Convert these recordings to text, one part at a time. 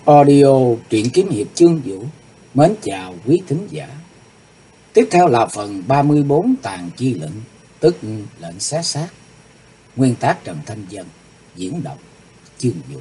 Audio truyện kiếm hiệp chương vũ. Mến chào quý thính giả. Tiếp theo là phần 34 tàn chi lệnh, tức lệnh xé xác. Nguyên tác Trần Thanh Dân, diễn đọc chương vũ.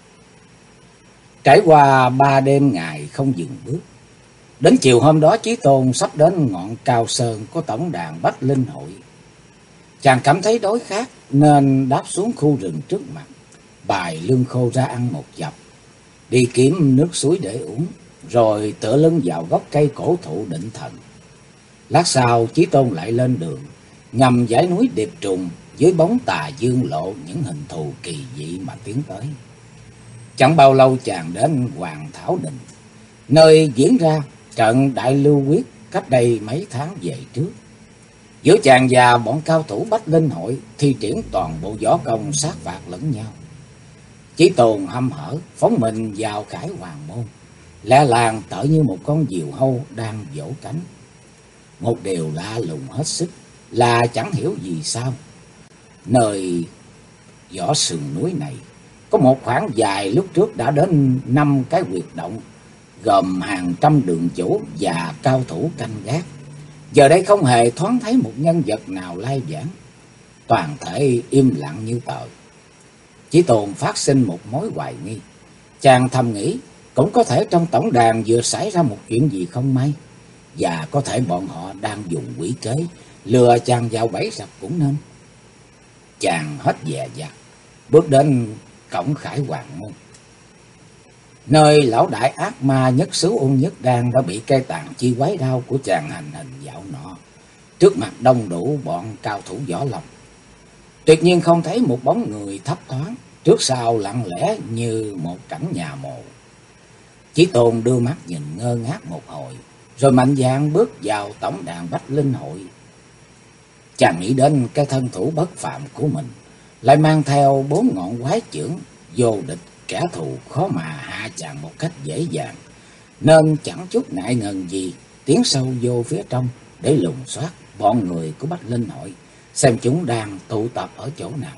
Trải qua 3 đêm ngày không dừng bước, đến chiều hôm đó Chí Tôn sắp đến ngọn cao sơn của tổng đàn Bách Linh Hội. Chàng cảm thấy đói khát nên đáp xuống khu rừng trước mặt, bài lương khô ra ăn một chập, đi kiếm nước suối để uống, rồi tựa lưng vào gốc cây cổ thụ định thần. Lát sau Chí Tôn lại lên đường, ngầm dãy núi Điệp Trùng dưới bóng tà dương lộ những hình thù kỳ dị mà tiến tới. Chẳng bao lâu chàng đến Hoàng Thảo Đình, nơi diễn ra trận Đại Lưu Quyết cách đây mấy tháng về trước. Giữa chàng và bọn cao thủ Bách Linh Hội thi triển toàn bộ võ công sát phạt lẫn nhau. Chí Tôn hăm hở phóng mình vào khải hoàng môn, lẹ làng tựa như một con diều hâu đang vỗ cánh. Một điều lạ lùng hết sức là chẳng hiểu vì sao, nơi võ sườn núi này có một khoảng dài lúc trước đã đến 5 cái huyệt động, gồm hàng trăm đường chủ và cao thủ canh gác. Giờ đây không hề thoáng thấy một nhân vật nào lai vãng, toàn thể im lặng như tờ. Chí Tôn phát sinh một mối hoài nghi. Chàng thầm nghĩ cũng có thể trong tổng đàn vừa xảy ra một chuyện gì không may, và có thể bọn họ đang dùng quỷ kế lừa chàng vào bẫy rập cũng nên. Chàng hết dè dặt bước đến cổng khải hoàng môn, nơi lão đại ác ma nhất xứ Ung Nhất Đan đã bị cây tàn chi quái đao của chàng hành hình dạo nọ. Trước mặt đông đủ bọn cao thủ võ lâm, tuyệt nhiên không thấy một bóng người thấp thoáng, trước sau lặng lẽ như một cảnh nhà mồ. Chí Tôn đưa mắt nhìn ngơ ngác một hồi, rồi mạnh dạn bước vào tổng đàn Bách Linh Hội. Chàng nghĩ đến cái thân thủ bất phạm của mình, lại mang theo 4 ngọn quái chưởng vô địch, kẻ thù khó mà hạ chàng một cách dễ dàng, nên chẳng chút ngại ngần gì tiến sâu vô phía trong để lùng soát bọn người của Bách Linh Hội, xem chúng đang tụ tập ở chỗ nào.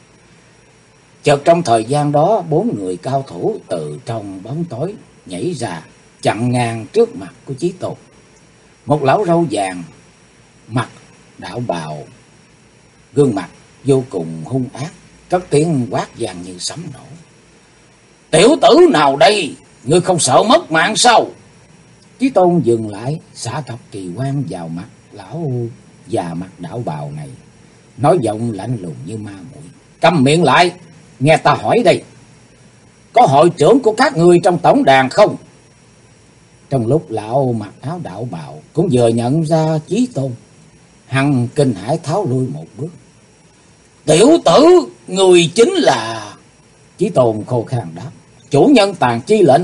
Chợt trong thời gian đó, 4 người cao thủ từ trong bóng tối nhảy ra, chặn ngang trước mặt của Chí Tôn. Một lão râu vàng, mặc đạo bào, gương mặt vô cùng hung ác, cất tiếng quát vang như sấm nổ: "Tiểu tử nào đây? Ngươi không sợ mất mạng sao?" Chí Tôn dừng lại, xả cặp kỳ quan vào mặt lão già mặc đạo bào này, nói giọng lạnh lùng như ma muội: "Câm miệng lại, nghe ta hỏi đây, có hội trưởng của các ngươi trong tổng đàn không?" Trong lúc lão mặc áo đạo bào cũng vừa nhận ra Chí Tôn, hắn kinh hãi tháo lui một bước. "Tiểu tử, người chính là..." Chí Tôn khô khan đáp: "Chủ nhân tàn chi lệnh."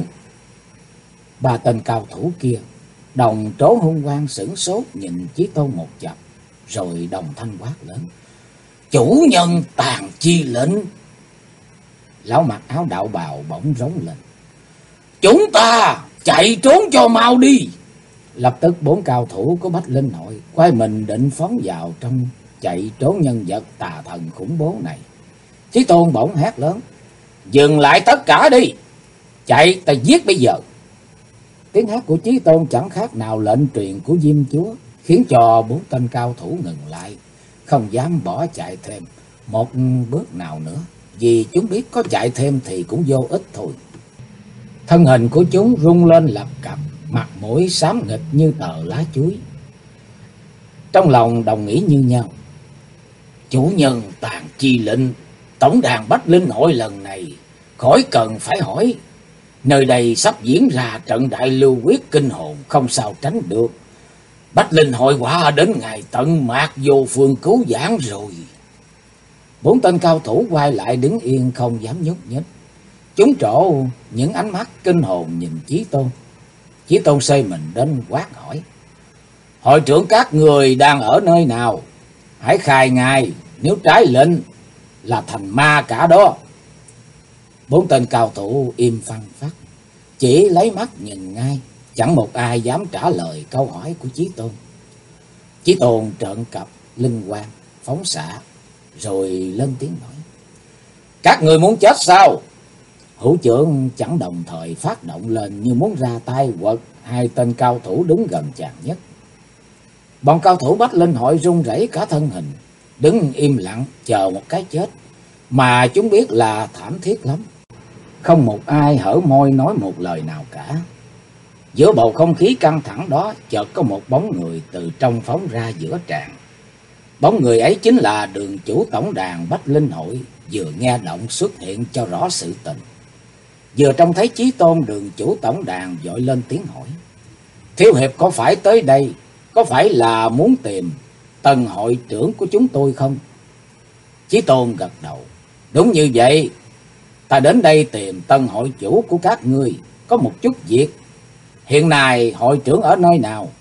3 tên cao thủ kia đồng trố hung quang sửng sốt nhìn Chí Tôn một chập, rồi đồng thanh quát lớn: "Chủ nhân tàn chi lệnh!" Lão mặc áo đạo bào bỗng rống lên: "Chúng ta chạy trốn cho mau đi!" Lập tức 4 cao thủ của Bách Linh Hội quay mình định phóng vào trong chạy trốn nhân vật tà thần khủng bố này. Chí Tôn bỗng hét lớn: "Dừng lại tất cả đi! Chạy, ta giết bây giờ!" Tiếng hét của Chí Tôn chẳng khác nào lệnh truyền của Diêm Chúa, khiến cho 4 tên cao thủ ngừng lại, không dám bỏ chạy thêm một bước nào nữa, vì chúng biết có chạy thêm thì cũng vô ích thôi. Thân hình của chúng rung lên lập cập, mặt mũi xám nghịch như tờ lá chuối. Trong lòng đồng nghĩ như nhau: chủ nhân tàn chi lệnh, tổng đàn Bách Linh Hội lần này khỏi cần phải hỏi, nơi đây sắp diễn ra trận Đại Lưu Quyết kinh hồn, không sao tránh được. Bách Linh Hội quả đến ngày tận mạc vô phương cứu vãn rồi. 4 tên cao thủ quay lại đứng yên không dám nhúc nhích. Chúng trổ những ánh mắt kinh hồn nhìn Chí Tôn. Chí Tôn xây mình đến quát hỏi: "Hội trưởng các người đang ở nơi nào? Hãy khai ngài, nếu trái lệnh là thành ma cả đó." 4 tên cao thủ im phăng phắc, chỉ lấy mắt nhìn ngay, chẳng một ai dám trả lời câu hỏi của Chí Tôn. Chí Tôn trợn cặp linh quang phóng xạ, rồi lên tiếng nói: "Các người muốn chết sao? Hữu trưởng chẳng đồng thời phát động lên như muốn ra tay quật hai tên cao thủ đứng gần chàng nhất. Bọn cao thủ Bách Linh Hội run rẩy cả thân hình, đứng im lặng chờ một cái chết mà chúng biết là thảm thiết lắm. Không một ai hở môi nói một lời nào cả. Giữa bầu không khí căng thẳng đó, chợt có một bóng người từ trong phóng ra giữa tràng. Bóng người ấy chính là Đường chủ tổng đàn Bách Linh Hội, vừa nghe động xuất hiện cho rõ sự tình. Vừa trông thấy Chí Tôn, Đường chủ tổng đàn vội lên tiếng hỏi: "Thiếu hiệp có phải tới đây, có phải là muốn tìm Tân hội trưởng của chúng tôi không?" Chí Tôn gật đầu: "Đúng như vậy, ta đến đây tìm Tân hội chủ của các ngươi, có một chút việc. Hiện nay hội trưởng ở nơi nào?"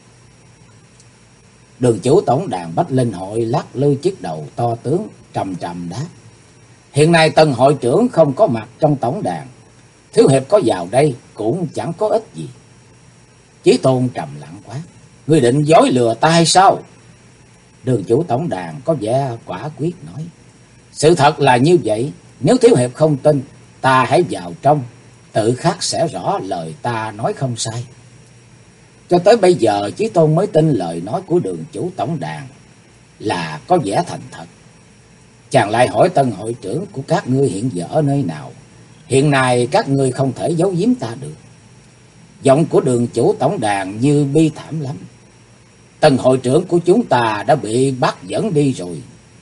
Đường chủ tổng đàn Bách Linh Hội lắc lư chiếc đầu to tướng, trầm trầm đáp: "Hiện nay Tân hội trưởng không có mặt trong tổng đàn, thiếu hiệp có vào đây cũng chẳng có ích gì." Chí Tôn trầm lặng quá: "Ngươi định dối lừa ta hay sao?" Đường chủ tổng đàn có vẻ quả quyết nói: "Sự thật là như vậy, nếu thiếu hiệp không tin, ta hãy vào trong, tự khắc sẽ rõ lời ta nói không sai." Cho tới bây giờ Chí Tôn mới tin lời nói của đường chủ tổng đàn là có vẻ thành thật. Chàng lại hỏi: "Tân hội trưởng của các ngươi hiện giờ ở nơi nào? Hiện nay các ngươi không thể giấu giếm ta được." Giọng của đường chủ tổng đàn như bi thảm lắm: "Tân hội trưởng của chúng ta đã bị bắt dẫn đi rồi."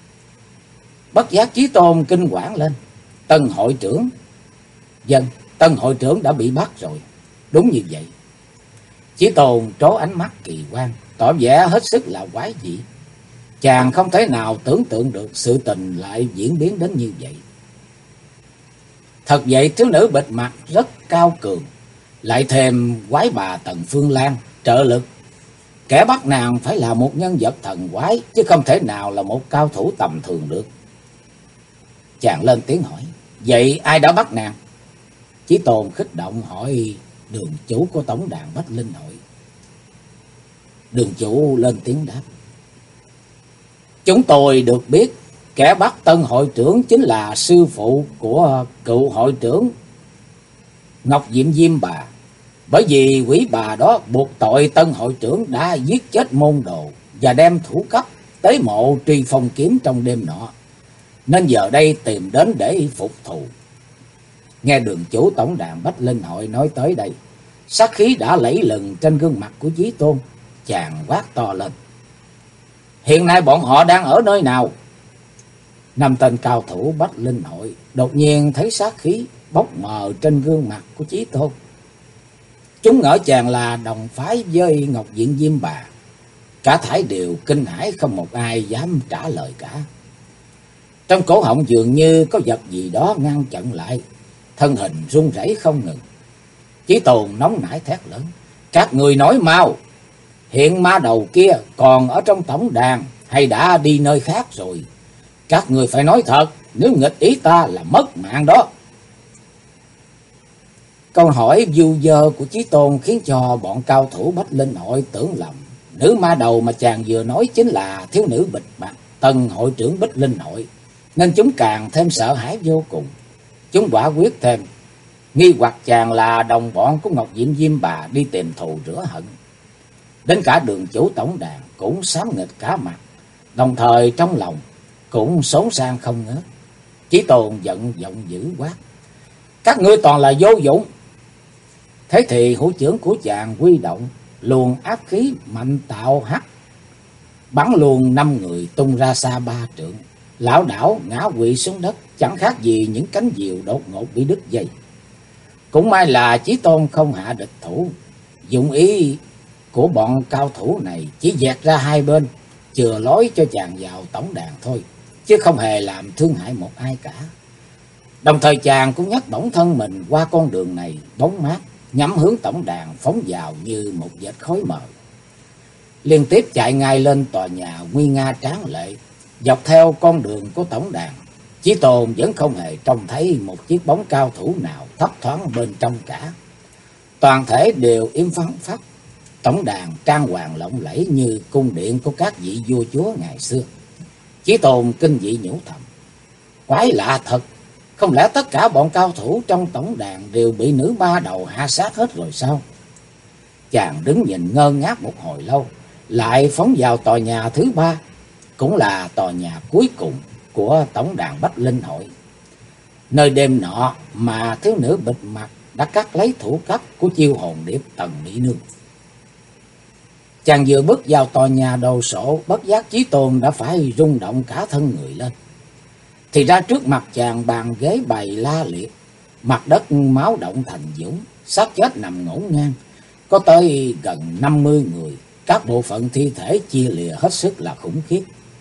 Bất giác Chí Tôn kinh hoảng lên: "Tân hội trưởng?" "Vâng, Tân hội trưởng đã bị bắt rồi." "Đúng như vậy." Chí Tôn trố ánh mắt kỳ quan, tỏ vẻ hết sức là quái dị. Chàng không thể nào tưởng tượng được sự tình lại diễn biến đến như vậy. Thật vậy, thiếu nữ bịt mặt rất cao cường, lại thêm quái bà Tần Phương Lan trợ lực. Kẻ bắt nàng phải là một nhân vật thần quái, chứ không thể nào là một cao thủ tầm thường được. Chàng lên tiếng hỏi: "Vậy ai đã bắt nàng?" Chí Tôn khích động hỏi đường chủ của tổng đàn Bách Linh Hội. Đường chủ lên tiếng đáp: "Chúng tôi được biết kẻ bắt Tân hội trưởng chính là sư phụ của cựu hội trưởng Ngọc Diệm Diêm Bà. Bởi vì quỷ bà đó buộc tội Tân hội trưởng đã giết chết môn đồ và đem thủ cấp tới mộ Tri Phong Kiếm trong đêm nọ, nên giờ đây tìm đến để phục thù." Nghe đường chủ tổng đàn Bách Linh Hội nói tới đây, sát khí đã lẫy lừng trên gương mặt của Chí Tôn. Chàng quát to lên: "Hiện nay bọn họ đang ở nơi nào?" Năm tên cao thủ Bách Linh Hội đột nhiên thấy sát khí bốc mờ trên gương mặt của Chí Tôn. Chúng ngỡ chàng là đồng phái với Ngọc Diện Diêm Bà. Cả thảy đều kinh hãi, không một ai dám trả lời cả. Trong cổ họng dường như có vật gì đó ngăn chặn lại, thân hình run rẩy không ngừng. Chí Tôn nóng nảy thét lớn: "Các người nói mau, hiện ma đầu kia còn ở trong tổng đàn hay đã đi nơi khác rồi? Các người phải nói thật, nếu nghịch ý ta là mất mạng đó." Câu hỏi vu vơ của Chí Tôn khiến cho bọn cao thủ Bách Linh Hội tưởng lầm nữ ma đầu mà chàng vừa nói chính là thiếu nữ bịt mặt Tân hội trưởng Bách Linh Hội, nên chúng càng thêm sợ hãi vô cùng. Chúng quả quyết thêm nghi hoặc chàng là đồng bọn của Ngọc Diệm Diêm Bà đi tìm thù rửa hận. Đến cả đường chủ tổng đàn cũng xám nghịch cả mặt, đồng thời trong lòng cũng xốn sang không ngớt. Chí Tôn giận giọng dữ quát: "Các ngươi toàn là vô dụng!" Thế thì hữu trưởng của chàng huy động luồng áp khí mạnh tạo hắt, bắn luôn 5 người tung ra xa 3 trượng, lảo đảo ngã quỵ xuống đất, chẳng khác gì những cánh diều đột ngột bị đứt dây. Cũng may là Chí Tôn không hạ địch thủ, dụng ý của bọn cao thủ này chỉ dẹt ra hai bên, chừa lối cho chàng vào tổng đàn thôi, chứ không hề làm thương hại một ai cả. Đồng thời chàng cũng nhấc bổng thân mình qua con đường này bóng mát, nhắm hướng tổng đàn phóng vào như một vệt khói mờ. Liên tiếp chạy ngay lên tòa nhà nguy nga tráng lệ, dọc theo con đường của tổng đàn. Chí Tôn vẫn không hề trông thấy một chiếc bóng cao thủ nào thấp thoáng bên trong cả. Toàn thể đều im phăng phắc. Tổng đàn trang hoàng lộng lẫy như cung điện của các vị vua chúa ngày xưa. Chí Tôn kinh dị nhủ thầm: "Quái lạ thật, Không lẽ tất cả bọn cao thủ trong tổng đàn đều bị nữ ma đầu hạ sát hết rồi sao? Chàng đứng nhìn ngơ ngác một hồi lâu, lại phóng vào tòa nhà thứ ba, cũng là tòa nhà cuối cùng của tổng đàn Bách Linh Hội. Nơi đêm nọ mà thiếu nữ bịt mặt đã cắt lấy thủ cấp của chiêu hồn điệp Tần Mỹ Nương. Chàng vừa bước vào tòa nhà đồ sộ, bất giác Chí Tôn đã phải rung động cả thân người lên. Thì ra trước mặt chàng bàn ghế bày la liệt, mặt đất máu động thành dũng, xác chết nằm ngổn ngang, có tới gần 50 người, các bộ phận thi thể chia lìa hết sức là khủng khiếp.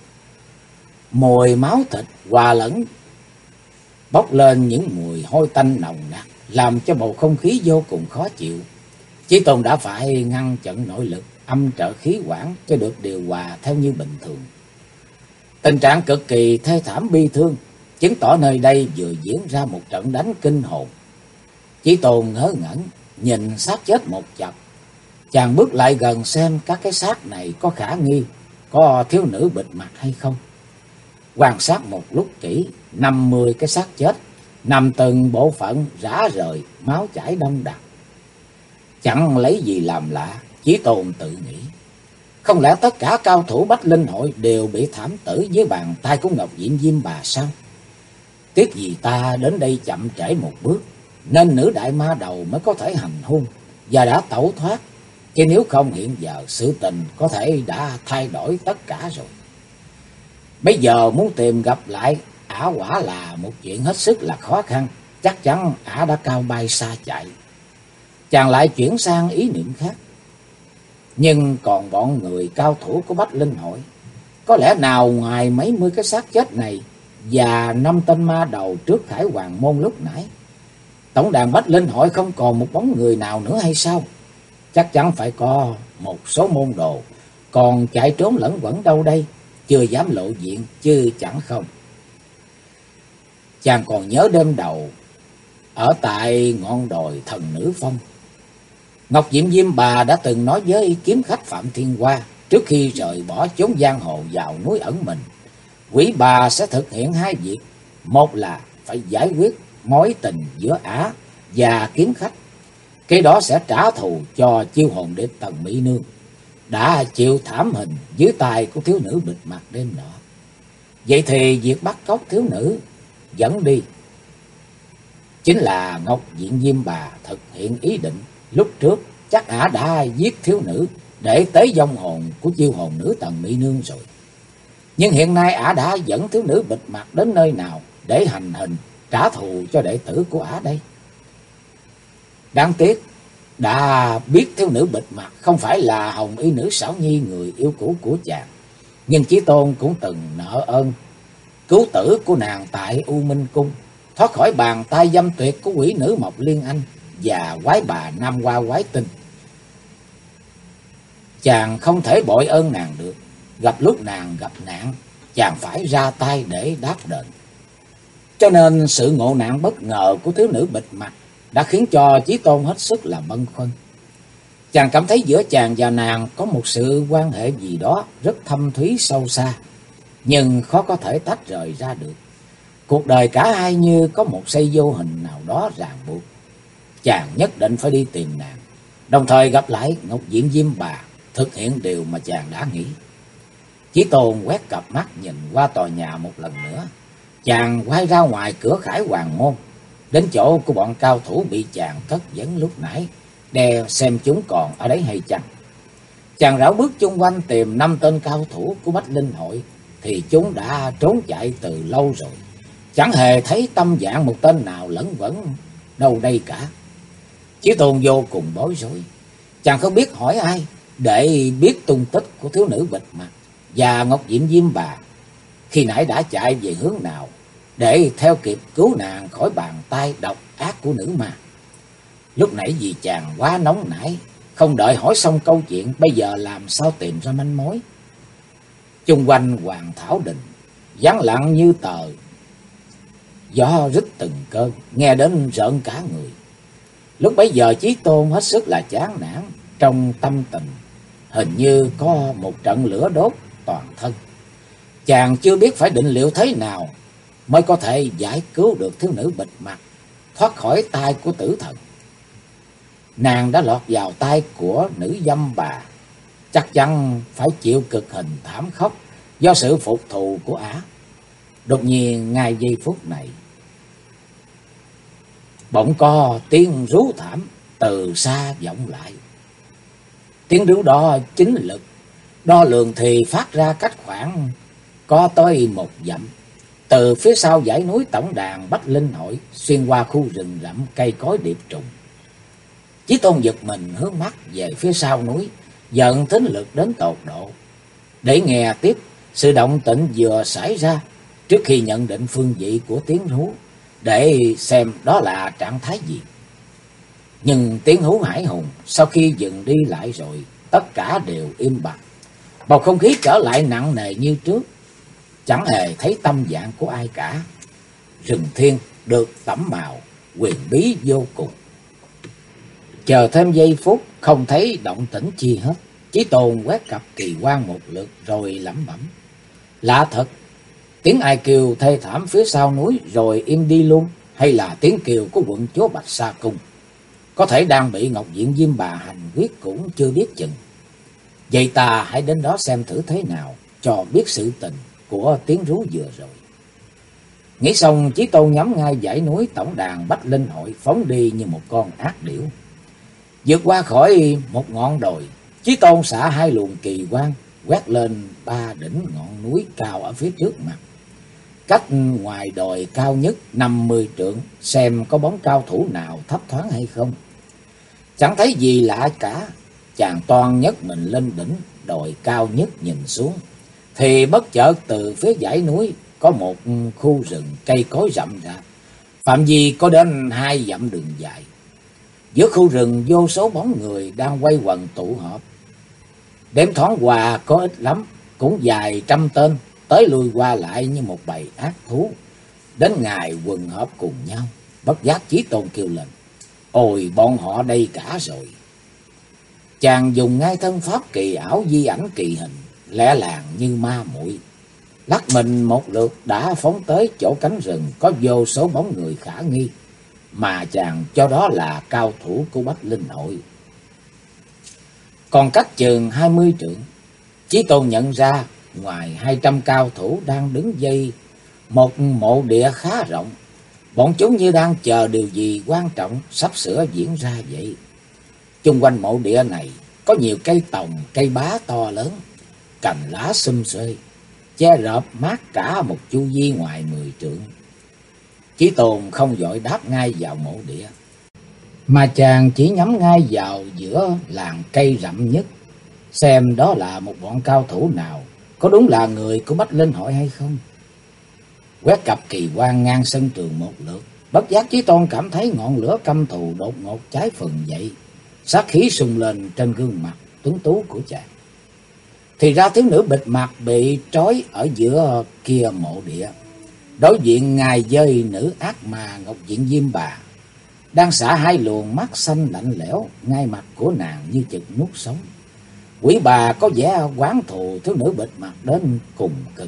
Mùi máu thịt hòa lẫn bốc lên những mùi hôi tanh nồng nặc, làm cho bầu không khí vô cùng khó chịu. Chí Tôn đã phải ngăn chặn nội lực, âm trợ khí quản cho được điều hòa theo như bình thường. Tình trạng cực kỳ thê thảm bi thương, chứng tỏ nơi đây vừa diễn ra một trận đánh kinh hồn. Chí Tôn ngớ ngẩn nhìn xác chết một chập. Chàng bước lại gần xem các cái xác này có khả nghi có thiếu nữ bịt mặt hay không. Quan sát một lúc kỹ, 50 cái xác chết nằm từng bộ phận rã rời, máu chảy đông đặc. Chẳng lấy gì làm lạ, Chí Tôn tự nghĩ. Không lẽ tất cả cao thủ Bách Linh Hội đều bị thảm tử dưới bàn tay của Ngọc Diệm Diêm Bà sao? Tiếc gì ta đến đây chậm trễ một bước, nên nữ đại ma đầu mới có thể hành hung và đã tẩu thoát. Chứ nếu không hiện giờ sự tình có thể đã thay đổi tất cả rồi. Bây giờ muốn tìm gặp lại ả quả là một chuyện hết sức là khó khăn. Chắc chắn ả đã cao bay xa chạy. Chàng lại chuyển sang ý niệm khác. Nhưng còn bọn người cao thủ của Bách Linh Hội, có lẽ nào ngoài mấy mươi cái xác chết này và 5 tên ma đầu trước Khải Hoàng Môn lúc nãy, tổng đàn Bách Linh Hội không còn một bóng người nào nữa hay sao? Chắc chắn phải có một số môn đồ còn chạy trốn lẫn quẩn đâu đây, chưa dám lộ diện chứ chẳng không. Chàng còn nhớ đêm đầu ở tại ngọn đồi Thần Nữ Phong, Ngọc Diệm Diêm Bà đã từng nói với kiếm khách Phạm Thiên Hoa, trước khi rời bỏ chốn giang hồ vào núi ẩn mình, quỷ bà sẽ thực hiện hai việc. Một là phải giải quyết mối tình giữa ả và kiếm khách, cái đó sẽ trả thù cho chiêu hồn điệp Tần Mỹ Nương đã chịu thảm hình dưới tay của thiếu nữ bịt mặt đêm nọ. Vậy thì việc bắt cóc thiếu nữ dẫn đi chính là Ngọc Diệm Diêm Bà thực hiện ý định. Lúc trước chắc ả đã giết thiếu nữ để tế vong hồn của chiêu hồn nữ Tần Mỹ Nương rồi. Nhưng hiện nay ả đã dẫn thiếu nữ bịt mặt đến nơi nào để hành hình trả thù cho đệ tử của ả đây? Đáng tiếc đã biết thiếu nữ bịt mặt không phải là Hồng Y nữ Xảo Nhi, người yêu cũ của chàng. Nhưng Chí Tôn cũng từng nợ ơn cứu tử của nàng tại U Minh Cung, thoát khỏi bàn tay dâm tuyệt của quỷ nữ Mộc Liên Anh và quái bà Nam Hoa Quái Tinh. Chàng không thể bội ơn nàng được. Gặp lúc nàng gặp nạn, chàng phải ra tay để đáp đền. Cho nên sự ngộ nạn bất ngờ của thiếu nữ bịt mặt đã khiến cho Chí Tôn hết sức là băn khoăn. Chàng cảm thấy giữa chàng và nàng có một sự quan hệ gì đó rất thâm thúy sâu xa, nhưng khó có thể tách rời ra được. Cuộc đời cả hai như có một dây vô hình nào đó ràng buộc. Chàng nhất định phải đi tìm nàng, đồng thời gặp lại Ngọc Diệm Diêm Bà, thực hiện điều mà chàng đã nghĩ. Chí Tôn quét cặp mắt nhìn qua tòa nhà một lần nữa. Chàng quay ra ngoài cửa Khải Hoàng Môn, đến chỗ của bọn cao thủ bị chàng cất vấn lúc nãy, đè xem chúng còn ở đấy hay chăng. Chàng rảo bước chung quanh tìm 5 tên cao thủ của Bách Linh Hội, thì chúng đã trốn chạy từ lâu rồi. Chẳng hề thấy tâm dạng một tên nào lẫn vẫn đâu đây cả. Chí Tôn vô cùng bối rối. Chàng không biết hỏi ai để biết tung tích của thiếu nữ bịt mặt và Ngọc Diệm Diêm Bà khi nãy đã chạy về hướng nào, để theo kịp cứu nàng khỏi bàn tay độc ác của nữ ma. Lúc nãy vì chàng quá nóng nảy, không đợi hỏi xong câu chuyện, bây giờ làm sao tìm ra manh mối. Chung quanh Hoàng Thảo Đình vắng lặng như tờ, gió rít từng cơn, nghe đến rợn cả người. Lúc bấy giờ Chí Tôn hết sức là chán nản, trong tâm tình hình như có một trận lửa đốt toàn thân. Chàng chưa biết phải định liệu thế nào, mới có thể giải cứu được thiếu nữ bịt mặt thoát khỏi tay của tử thần. Nàng đã lọt vào tay của nữ dâm bà, chắc chắn phải chịu cực hình thảm khốc do sự phục thù của ả. Đột nhiên ngay giây phút này, bỗng có tiếng rú thảm từ xa vọng lại. Tiếng rú đó chính lực đo lường thì phát ra cách khoảng có tới 1 dặm. Từ phía sau dãy núi tổng đàn Bách Linh Hội, xuyên qua khu rừng rậm cây cối điệp trùng. Chí Tôn giật mình hướng mắt về phía sau núi, dần thính lực đến tột độ, để nghe tiếp sự động tĩnh vừa xảy ra, trước khi nhận định phương vị của tiếng hú, để xem đó là trạng thái gì. Nhưng tiếng hú hải hùng sau khi dừng đi lại rồi, tất cả đều im bặt. Bầu không khí trở lại nặng nề như trước, chẳng hề thấy tâm dạng của ai cả. Rừng thiên được tẩm màu huyền bí vô cùng. Chờ thêm giây phút không thấy động tĩnh chi hết, Chí Tôn quét cặp kỳ quan một lượt rồi lẩm bẩm: lạ thật, tiếng ai kêu thê thảm phía sau núi rồi im đi luôn, hay là tiếng kêu của quận chúa Bạch Sa Cung? Có thể đang bị Ngọc Diện Diêm Bà hành quyết cũng chưa biết chừng. Vậy ta hãy đến đó xem thử thế nào, cho biết sự tình của tiếng rú vừa rồi. Nghĩ xong, Chí Tôn nhắm ngay dãy núi tổng đàn Bách Linh Hội phóng đi như một con ác điểu. Vượt qua khỏi một ngọn đồi, Chí Tôn xả 2 luồng kỳ quang quét lên 3 đỉnh ngọn núi cao ở phía trước mặt. Cách ngoài đồi cao nhất 50 trượng, xem có bóng cao thủ nào thấp thoáng hay không. Chẳng thấy gì lạ cả. Chàng toan nhấc mình lên đỉnh đồi cao nhất nhìn xuống, thì bất chợt từ phía dãy núi có một khu rừng cây cối rậm rạp, phạm vi có đến 2 dặm đường dài. Giữa khu rừng vô số bóng người đang quay quần tụ họp. Đếm thoáng qua có ít lắm, cũng vài trăm tên, tới lui qua lại như một bầy ác thú. Đến ngày quần họp cùng nhau, bất giác Chí Tôn kêu lên: ôi, bọn họ đây cả rồi. Chàng dùng ngay thân pháp kỳ ảo di ảnh kỳ hình, lẹ làng như ma muội, lắc mình một lượt đã phóng tới chỗ cánh rừng có vô số bóng người khả nghi, mà chàng cho đó là cao thủ của Bách Linh Hội. Còn cách chừng 20 trượng, Chí Tôn nhận ra ngoài 200 cao thủ đang đứng dây một mộ địa khá rộng. Bọn chúng như đang chờ điều gì quan trọng sắp sửa diễn ra vậy. Chung quanh mộ địa này có nhiều cây tòng, cây bá to lớn, cành lá xum xuê, che rợp mát cả một chu vi ngoài 10 trượng. Chí Tôn không vội đáp ngay vào mộ địa, mà chàng chỉ nhắm ngay vào giữa làng cây rậm nhất, xem đó là một bọn cao thủ nào, có đúng là người của Bách Linh Hội hay không. Quét cặp kỳ quan ngang sân trường một lượt, bất giác Chí Tôn cảm thấy ngọn lửa căm thù đột ngột cháy phừng dậy, sát khí sùng lên trên gương mặt tuấn tú của chàng. Thì ra thiếu nữ bịt mặt bị trói ở giữa kia mộ địa, đối diện ngài với nữ ác ma Ngọc Diện Diêm Bà, đang xả 2 luồng mắt xanh lạnh lẽo ngay mặt của nàng như chực nuốt sống. Quỷ bà có vẻ oán thù thiếu nữ bịt mặt đến cùng cực.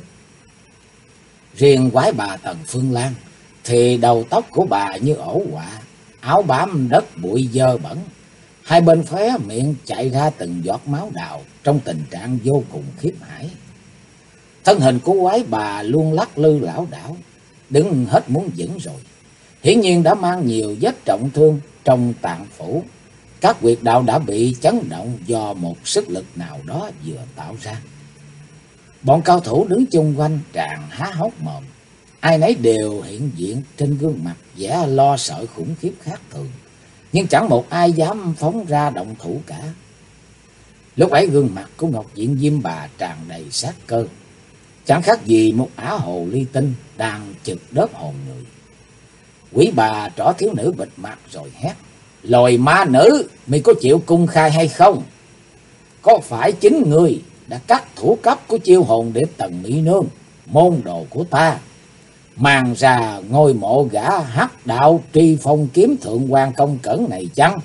Riêng quái bà Tần Phương Lan thì đầu tóc của bà như ổ quạ, áo bám đất bụi dơ bẩn, 2 bên khóe miệng chạy ra từng giọt máu đào trong tình trạng vô cùng khiếp hãi. Thân hình của quái bà luôn lắc lư lảo đảo, đứng hết muốn vững rồi. Hiển nhiên đã mang nhiều vết trọng thương trong tạng phủ, các huyệt đạo đã bị chấn động do một sức lực nào đó vừa tạo ra. Bọn cao thủ đứng chung quanh tràn há hốc mồm, ai nấy đều hiện diện trên gương mặt vẻ lo sợ khủng khiếp khác thường, nhưng chẳng một ai dám phóng ra động thủ cả. Lúc ấy gương mặt của Ngọc Diện Diêm Bà tràn đầy sát cơ, chẳng khác gì một ả hồ ly tinh đang chực đớp hồn người. Quỷ bà trỏ thiếu nữ bịt mặt rồi hét: "Lồi ma nữ, mày có chịu cung khai hay không? Có phải chính người đã cắt thủ cấp của chiêu hồn điệp Tần Mỹ Nương, môn đồ của ta, mang ra ngôi mộ gã hắc đạo Tri Phong kiếm thượng quan Công Cẩn này chăng?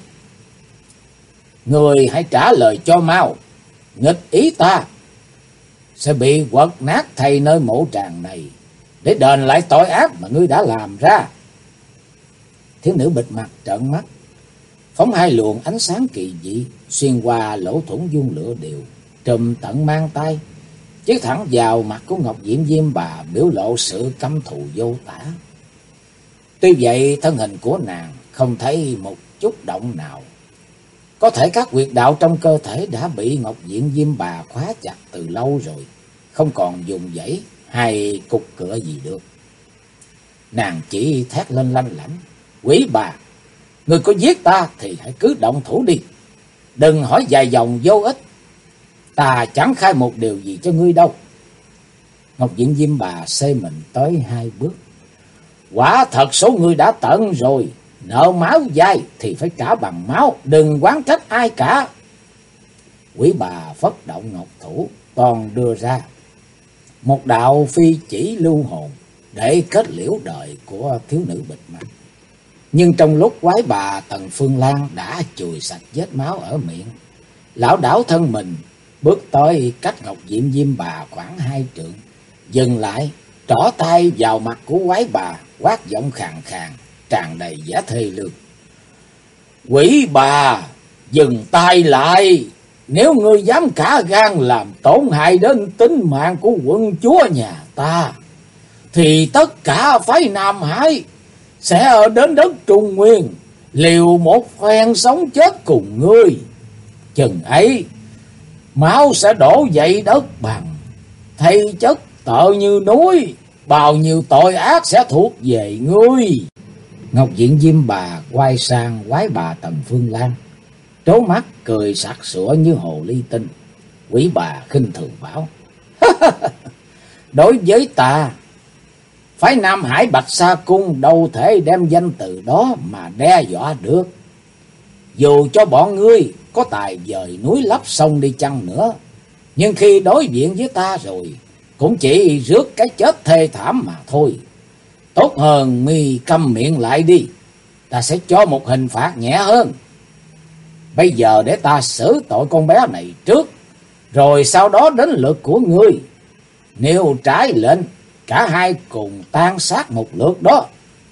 Người hãy trả lời cho mau, nghịch ý ta sẽ bị quật nát thay nơi mộ tràng này, để đền lại tội ác mà ngươi đã làm ra. Thiếu nữ bịt mặt trợn mắt, phóng hai luồng ánh sáng kỳ dị xuyên qua lỗ thủng vuông lửa đều, trùm tận mang tay, chiếu thẳng vào mặt của Ngọc Diệm Diêm Bà, biểu lộ sự căm thù vô tả. Tuy vậy thân hình của nàng không thấy một chút động nào. Có thể các huyệt đạo trong cơ thể đã bị Ngọc Diệm Diêm Bà khóa chặt từ lâu rồi, không còn dùng dãy hay cục cựa gì được. Nàng chỉ thét lên lanh lảnh: "Quỷ bà, người có giết ta thì hãy cứ động thủ đi, đừng hỏi dài dòng vô ích. Ta chẳng khai một điều gì cho ngươi đâu." Ngọc Diệm Diêm Bà xê mình tới hai bước: "Quả thật số ngươi đã tận rồi, nợ máu dai thì phải trả bằng máu, đừng oán trách ai cả." Quỷ bà phất động ngọc thủ, toàn đưa ra một đạo phi chỉ lưu hồn để kết liễu đời của thiếu nữ bịt mặt. Nhưng trong lúc quái bà Tần Phương Lan đã chùi sạch vết máu ở miệng, lảo đảo thân mình bước tới cách Ngọc Diệm Diêm Bà khoảng 2 trượng, dừng lại, trỏ tay vào mặt của quái bà, quát giọng khàn khàn tràn đầy vẻ thê lương: "Quỷ bà, dừng tay lại! Nếu ngươi dám cả gan làm tổn hại đến tính mạng của quận chúa nhà ta, thì tất cả phái Nam Hải sẽ ở đến đất Trung Nguyên liều một phen sống chết cùng ngươi. Chừng ấy, máu sẽ đổ dậy đất bằng, thây chất tợ như núi, bao nhiêu tội ác sẽ thuộc về ngươi." Ngọc Diệm Diêm Bà quay sang quái bà Tần Phương Lan, trố mắt cười sặc sụa như hồ ly tinh. Quỷ bà khinh thường bảo: "Đối với ta, phái Nam Hải Bạch Sa Cung đâu thể đem danh từ đó mà đe dọa được. Dù cho bọn ngươi có tài dời núi lấp sông đi chăng nữa, nhưng khi đối diện với ta rồi cũng chỉ rước cái chết thê thảm mà thôi. Tốt hơn mi câm miệng lại đi, ta sẽ cho một hình phạt nhẹ hơn. Bây giờ để ta xử tội con bé này trước, rồi sau đó đến lượt của ngươi. Nếu trái lệnh, cả hai cùng tan sát một lượt đó."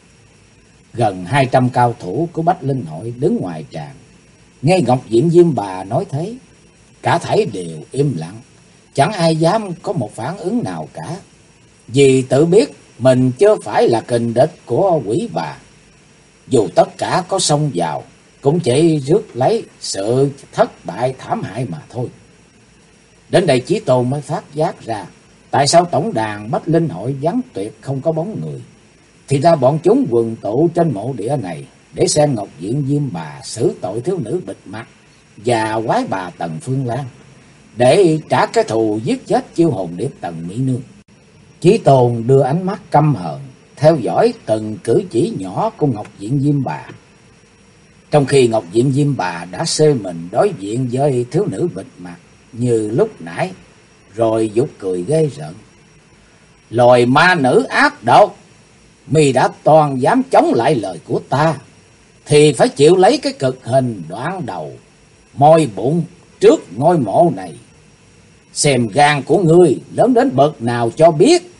Gần 200 cao thủ của Bách Linh Hội đứng ngoài tràng, nghe Ngọc Diệm Diêm Bà nói thế, cả thảy đều im lặng, chẳng ai dám có một phản ứng nào cả, vì tự biết mình chưa phải là kình địch của quỷ bà. Dù tất cả có xông vào, cũng chỉ rước lấy sự thất bại thảm hại mà thôi. Đến đây Chí Tôn mới phát giác ra tại sao tổng đàn Bách Linh Hội vắng tuyệt không có bóng người. Thì ra bọn chúng quần tụ trên mộ địa này để xem Ngọc Diệm Diêm Bà xử tội thiếu nữ bịt mặt và quái bà Tần Phương Lan, để trả cái thù giết chết chiêu hồn điệp Tần Mỹ Nương. Chí Tôn đưa ánh mắt căm hờn theo dõi từng cử chỉ nhỏ của Ngọc Diệm Diêm Bà, trong khi Ngọc Diệm Diêm Bà đã xê mình đối diện với thiếu nữ bịt mặt như lúc nãy, rồi giục cười ghê rợn: "Loài ma nữ ác độc, mi đã toàn dám chống lại lời của ta, thì phải chịu lấy cái cực hình đoạn đầu, moi bụng trước ngôi mộ này. Xem gan của ngươi lớn đến bậc nào cho biết."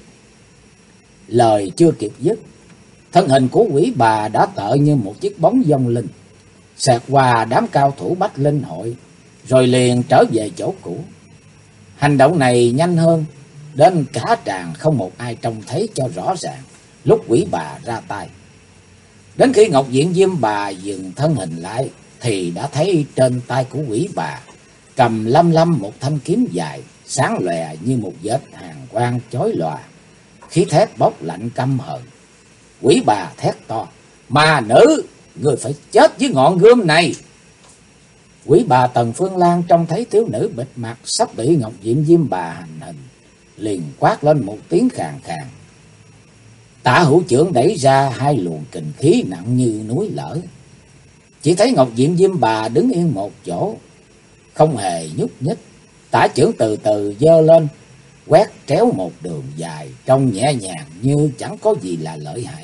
Lời chưa kịp dứt, thân hình của quỷ bà đã tợ như một chiếc bóng vong linh, xẹt qua đám cao thủ Bách Linh Hội, rồi liền trở về chỗ cũ. Hành động này nhanh hơn, đến cả tràng không một ai trông thấy cho rõ ràng lúc quỷ bà ra tay. Đến khi Ngọc Diệm Diêm Bà dừng thân hình lại, thì đã thấy trên tay của quỷ bà cầm lăm lăm một thanh kiếm dài, sáng lòe như một vệt hàn quang chói lòa, khí thép bốc lạnh căm hờn. Quỷ bà thét to: "Ma nữ, người phải chết với ngọn gươm này!" Quỷ bà Tần Phương Lan trông thấy thiếu nữ bịt mặt sắp bị Ngọc Diệm Diêm Bà hành hình, liền quát lên một tiếng khàn khàn. Tả hữu chưởng đẩy ra hai luồng kình khí nặng như núi lở. Chỉ thấy Ngọc Diệm Diêm Bà đứng yên một chỗ, không hề nhúc nhích. Tả chưởng từ từ giơ lên, quét tréo một đường dài, trông nhẹ nhàng như chẳng có gì là lợi hại.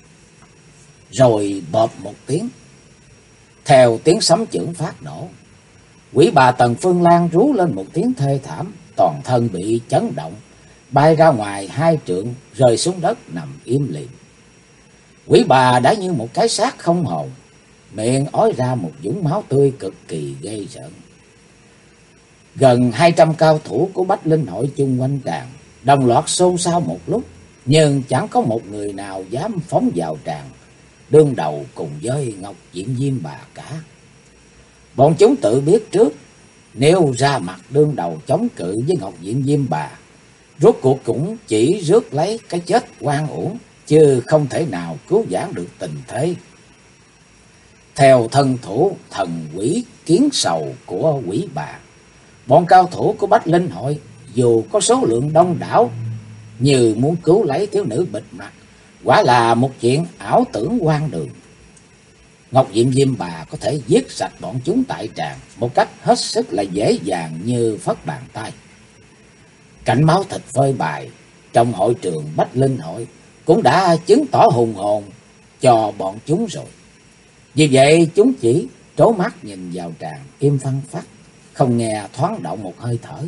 Rồi bộp một tiếng, theo tiếng sấm chưởng phát nổ, quỷ bà Tần Phương Lan rú lên một tiếng thê thảm, toàn thân bị chấn động, bay ra ngoài 2 trượng, rơi xuống đất nằm im lìm. Quỷ bà đã như một cái xác không hồn, miệng ói ra một vũng máu tươi cực kỳ ghê rợn. Gần 200 cao thủ của Bách Linh hội chung quanh tràng đồng loạt xôn xao một lúc, nhưng chẳng có một người nào dám phóng vào tràng đương đầu cùng với Ngọc Diệm Diêm Bà cả. Bọn chúng tự biết trước, nếu ra mặt đương đầu chống cự với Ngọc Diệm Diêm Bà, rốt cuộc cũng chỉ rước lấy cái chết oan uổng, chứ không thể nào cứu vãn được tình thế. Theo thân thủ thần quỷ kiến sầu của quỷ bà, bọn cao thủ của Bách Linh hội dù có số lượng đông đảo, như muốn cứu lấy thiếu nữ bịt mặt quả là một chuyện ảo tưởng hoang đường. Ngọc Diệm Diêm Bà có thể giết sạch bọn chúng tại tràng một cách hết sức là dễ dàng như phất bàn tay. Cảnh máu thịt phơi bày trong hội trường Bách Linh hội cũng đã chứng tỏ hùng hồn cho bọn chúng rồi. Vì vậy chúng chỉ trố mắt nhìn vào tràng im phăng phắc, không nghe thoáng động một hơi thở.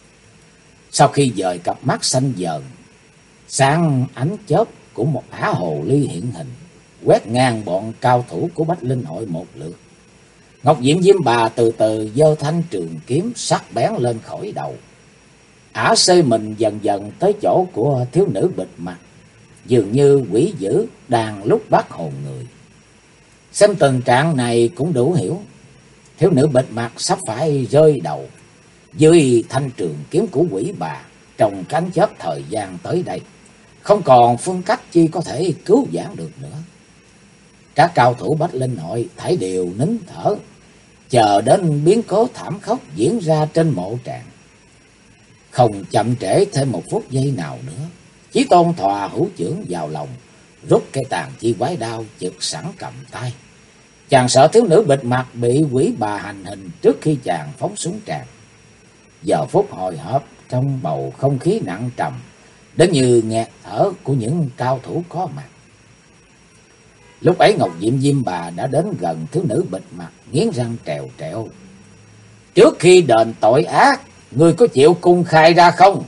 Sau khi dời cặp mắt xanh dờn, sáng ánh chớp của một ả hồ ly hiện hình, quét ngang bọn cao thủ của Bách Linh hội một lượt. Ngọc Diệm Diêm Bà từ từ giơ thanh trường kiếm sắc bén lên khỏi đầu. Ả xê mình dần dần tới chỗ của thiếu nữ bịt mặt, dường như quỷ dữ đang lúc bắt hồn người. Xem tình trạng này cũng đủ hiểu, thiếu nữ bịt mặt sắp phải rơi đầu dưới thanh trường kiếm của quỷ bà trong cánh chớp thời gian tới đây, không còn phương cách chi có thể cứu vãn được nữa. Các cao thủ Bách Linh hội thảy đều nín thở, chờ đến biến cố thảm khốc diễn ra trên mộ tràng. Không chậm trễ thêm một phút giây nào nữa, Chí Tôn thò hữu chưởng vào lòng, rút cây tàn chi quái đao chực sẵn cầm tay. Chàng sợ thiếu nữ bịt mặt bị quỷ bà hành hình trước khi chàng phóng xuống tràng. Giờ phút hồi hộp trong bầu không khí nặng trầm, đến như nghẹt thở của những cao thủ có mặt. Lúc ấy Ngọc Diệm Diêm Bà đã đến gần thiếu nữ bịt mặt, nghiến răng trèo trẹo. Trước khi đền tội ác, ngươi có chịu cung khai ra không?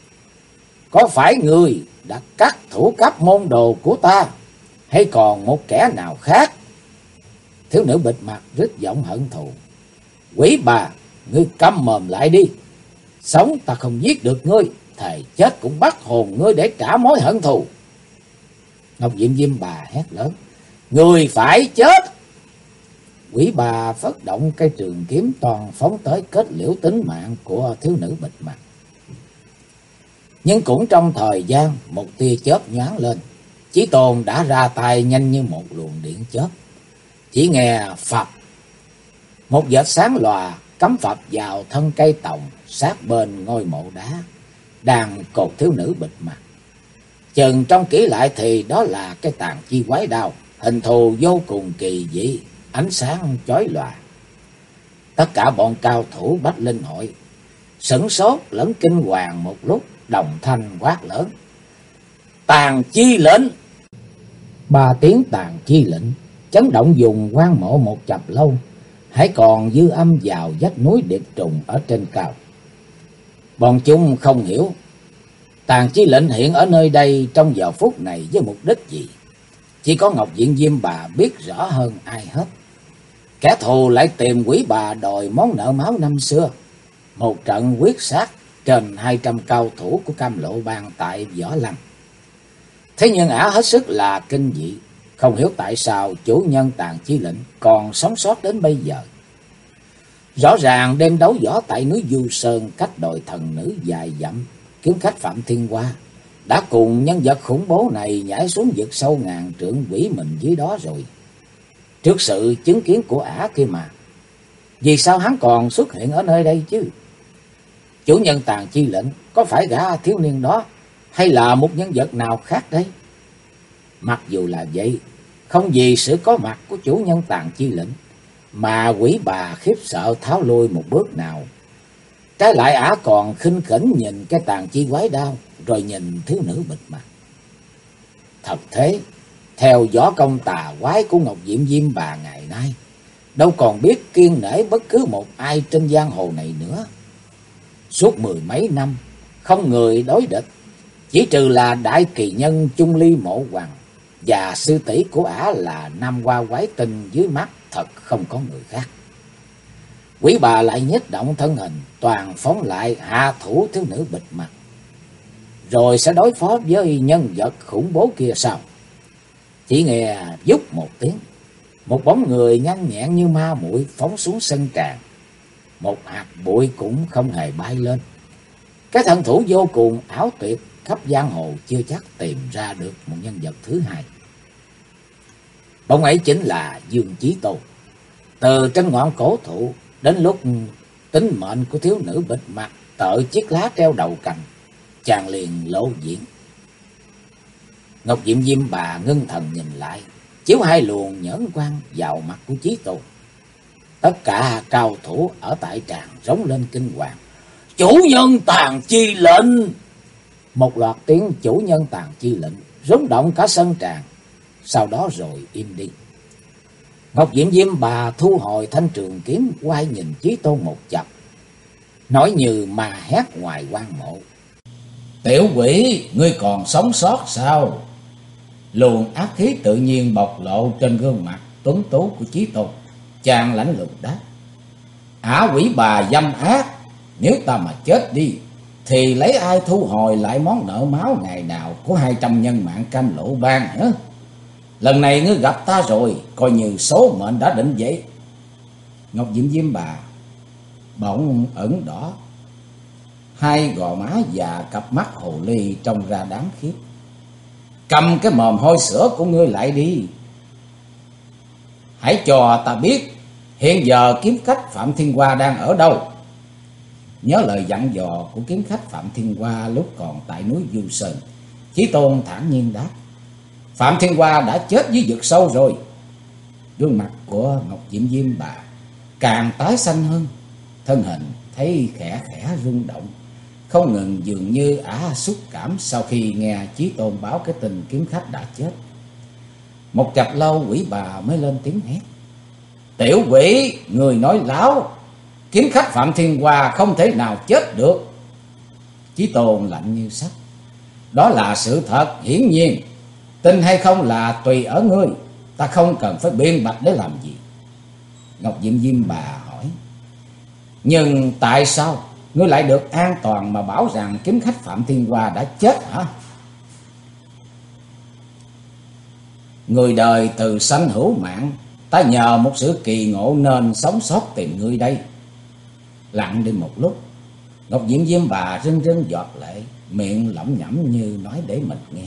Có phải ngươi đã cắt thủ cấp môn đồ của ta, hay còn một kẻ nào khác? Thiếu nữ bịt mặt rít giọng hận thù. Quỷ bà, ngươi câm mồm lại đi. Sống ta không giết được ngươi, thề chết cũng bắt hồn ngươi để trả mối hận thù. Ngọc Diệm Diêm Bà hét lớn. Ngươi phải chết! Quỷ bà phất động cây trường kiếm toàn phóng tới kết liễu tính mạng của thiếu nữ bịt mặt. Nhưng cũng trong thời gian một tia chớp nhoáng lên, Chí Tôn đã ra tay nhanh như một luồng điện chớp. Chỉ nghe phập, một vệt sáng lòa cắm phập vào thân cây tòng sát bên ngôi mộ đá đang cột thiếu nữ bịt mặt. Chừng trông kỹ lại thì đó là cái tàn chi quái đao, hình thù vô cùng kỳ dị, ánh sáng chói lòa. Tất cả bọn cao thủ Bách Linh hội sửng sốt lẫn kinh hoàng một lúc, đồng thanh quát lớn. Tàn chi lệnh! 3 tiếng tàn chi lệnh chấn động vùng quan mộ một chập lâu, hãy còn dư âm vào vách núi Điệp Trùng ở trên cao. Bọn chúng không hiểu tàn chi lệnh hiện ở nơi đây trong giờ phút này với mục đích gì. Chỉ có Ngọc Diệm Diêm Bà biết rõ hơn ai hết. Kẻ thù lại tìm quỷ bà đòi món nợ máu năm xưa. Một trận quyết sát trên 200 cao thủ của Cam Lộ Bang tại Võ Lăng. Thế nhưng ả hết sức là kinh dị, không hiểu tại sao chủ nhân tàn chi lệnh còn sống sót đến bây giờ. Rõ ràng đêm đấu võ tại núi Du Sơn cách đồi thần nữ dài dặm, kiếm khách Phạm Thiên Hoa đã cùng nhân vật khủng bố này nhảy xuống vực sâu ngàn trượng quỷ mình dưới đó rồi. Trước sự chứng kiến của ả kia mà, vì sao hắn còn xuất hiện ở nơi đây chứ? Chủ nhân tàn chi lệnh có phải gã thiếu niên đó, hay là một nhân vật nào khác đấy? Mặc dù là vậy, không vì sự có mặt của chủ nhân tàn chi lệnh mà quỷ bà khiếp sợ tháo lui một bước nào. Trái lại ả còn khinh khỉnh nhìn cái tàn chi quái đao, rồi nhìn thiếu nữ bịt mặt. Thật thế, theo võ công tà quái của Ngọc Diệm Diêm Bà ngày nay, đâu còn biết kiêng nể bất cứ một ai trên giang hồ này nữa. Suốt 10 mấy năm, không người đối địch, Chỉ trừ là đại kỳ nhân Chung Ly Mộ Hoàng và sư tỷ của ả là Nam Hoa Quái Tinh, dưới mắt thật không có người khác. Quý bà lại nhích động thân hình, toàn phóng lại hạ thủ thiếu nữ bịt mặt. Rồi sẽ đối phó với nhân vật khủng bố kia sao? Chỉ nghe vút một tiếng, một bóng người nhanh nhẹn như ma muội phóng xuống sân tràng. Một hạt bụi cũng không hề bay lên. Cái thân thủ vô cùng ảo tuyệt, khắp giang hồ chưa chắc tìm ra được một nhân vật thứ hai. Bóng ấy chính là Dương Chí Tôn. Từ trên ngọn cổ thụ đến lúc tính mệnh của thiếu nữ bịt mặt tợ chiếc lá treo đầu cành, chàng liền lộ diện. Ngọc Diệm Diêm Bà ngưng thần nhìn lại, chiếu hai luồng nhẫn quang vào mặt của Chí Tôn. Tất cả cao thủ ở tại tràng rống lên kinh hoàng: "Chủ nhân tàn chi lệnh!" Một loạt tiếng chủ nhân tàn chi lệnh rung động cả sân tràng, sau đó rồi im đi. Ngọc Diệm Diêm Bà thu hồi thanh trường kiếm, quay nhìn Chí Tôn một chập, nói như mà hét ngoài quan mộ: "Tiểu quỷ, ngươi còn sống sót sao?" Luồng ác khí tự nhiên bộc lộ trên gương mặt tuấn tú của Chí Tôn. Chàng lãnh lùng đáp: "Ả quỷ bà dâm ác, nếu ta mà chết đi thì lấy ai thu hồi lại món nợ máu ngày nào của 200 nhân mạng Cam Lộ Bang hả? Lần này ngươi gặp ta rồi, coi như số mệnh đã định vậy." Ngọc Diệm Diêm Bà bỗng ửng đỏ, hai gò má và cặp mắt hồ ly trông ra đáng khiếp. "Cầm cái mồm hôi sữa của ngươi lại đi. Hãy cho ta biết hiện giờ kiếm khách Phạm Thiên Hoa đang ở đâu." Nhớ lời dặn dò của kiếm khách Phạm Thiên Hoa lúc còn tại núi Du Sơn, Chí Tôn thản nhiên đáp: "Phạm Thiên Hoa đã chết dưới vực sâu rồi." Gương mặt của Ngọc Diệm Diêm Bà càng tái xanh hơn, thân hình thấy khẽ khẽ rung động, không ngừng, dường như ả xúc cảm sau khi nghe Chí Tôn báo cái tin kiếm khách đã chết. Một chập lâu quỷ bà mới lên tiếng hét: "Tiểu quỷ, người nói láo, kiếm khách Phạm Thiên Hoa không thể nào chết được." Chí Tôn lạnh như sắt: "Đó là sự thật hiển nhiên, tin hay không là tùy ở ngươi, ta không cần phải biện bạch để làm gì." Ngọc Diệm Diêm Bà hỏi: "Nhưng tại sao ngươi lại được an toàn mà bảo rằng kiếm khách Phạm Thiên Hoa đã chết hả?" "Người đời từ sanh hữu mạng, ta nhờ một sự kỳ ngộ nên sống sót tìm ngươi đây." Lặng đi một lúc, Ngọc Diệm Diêm Bà rưng rưng giọt lệ, miệng lẩm nhẩm như nói để mình nghe: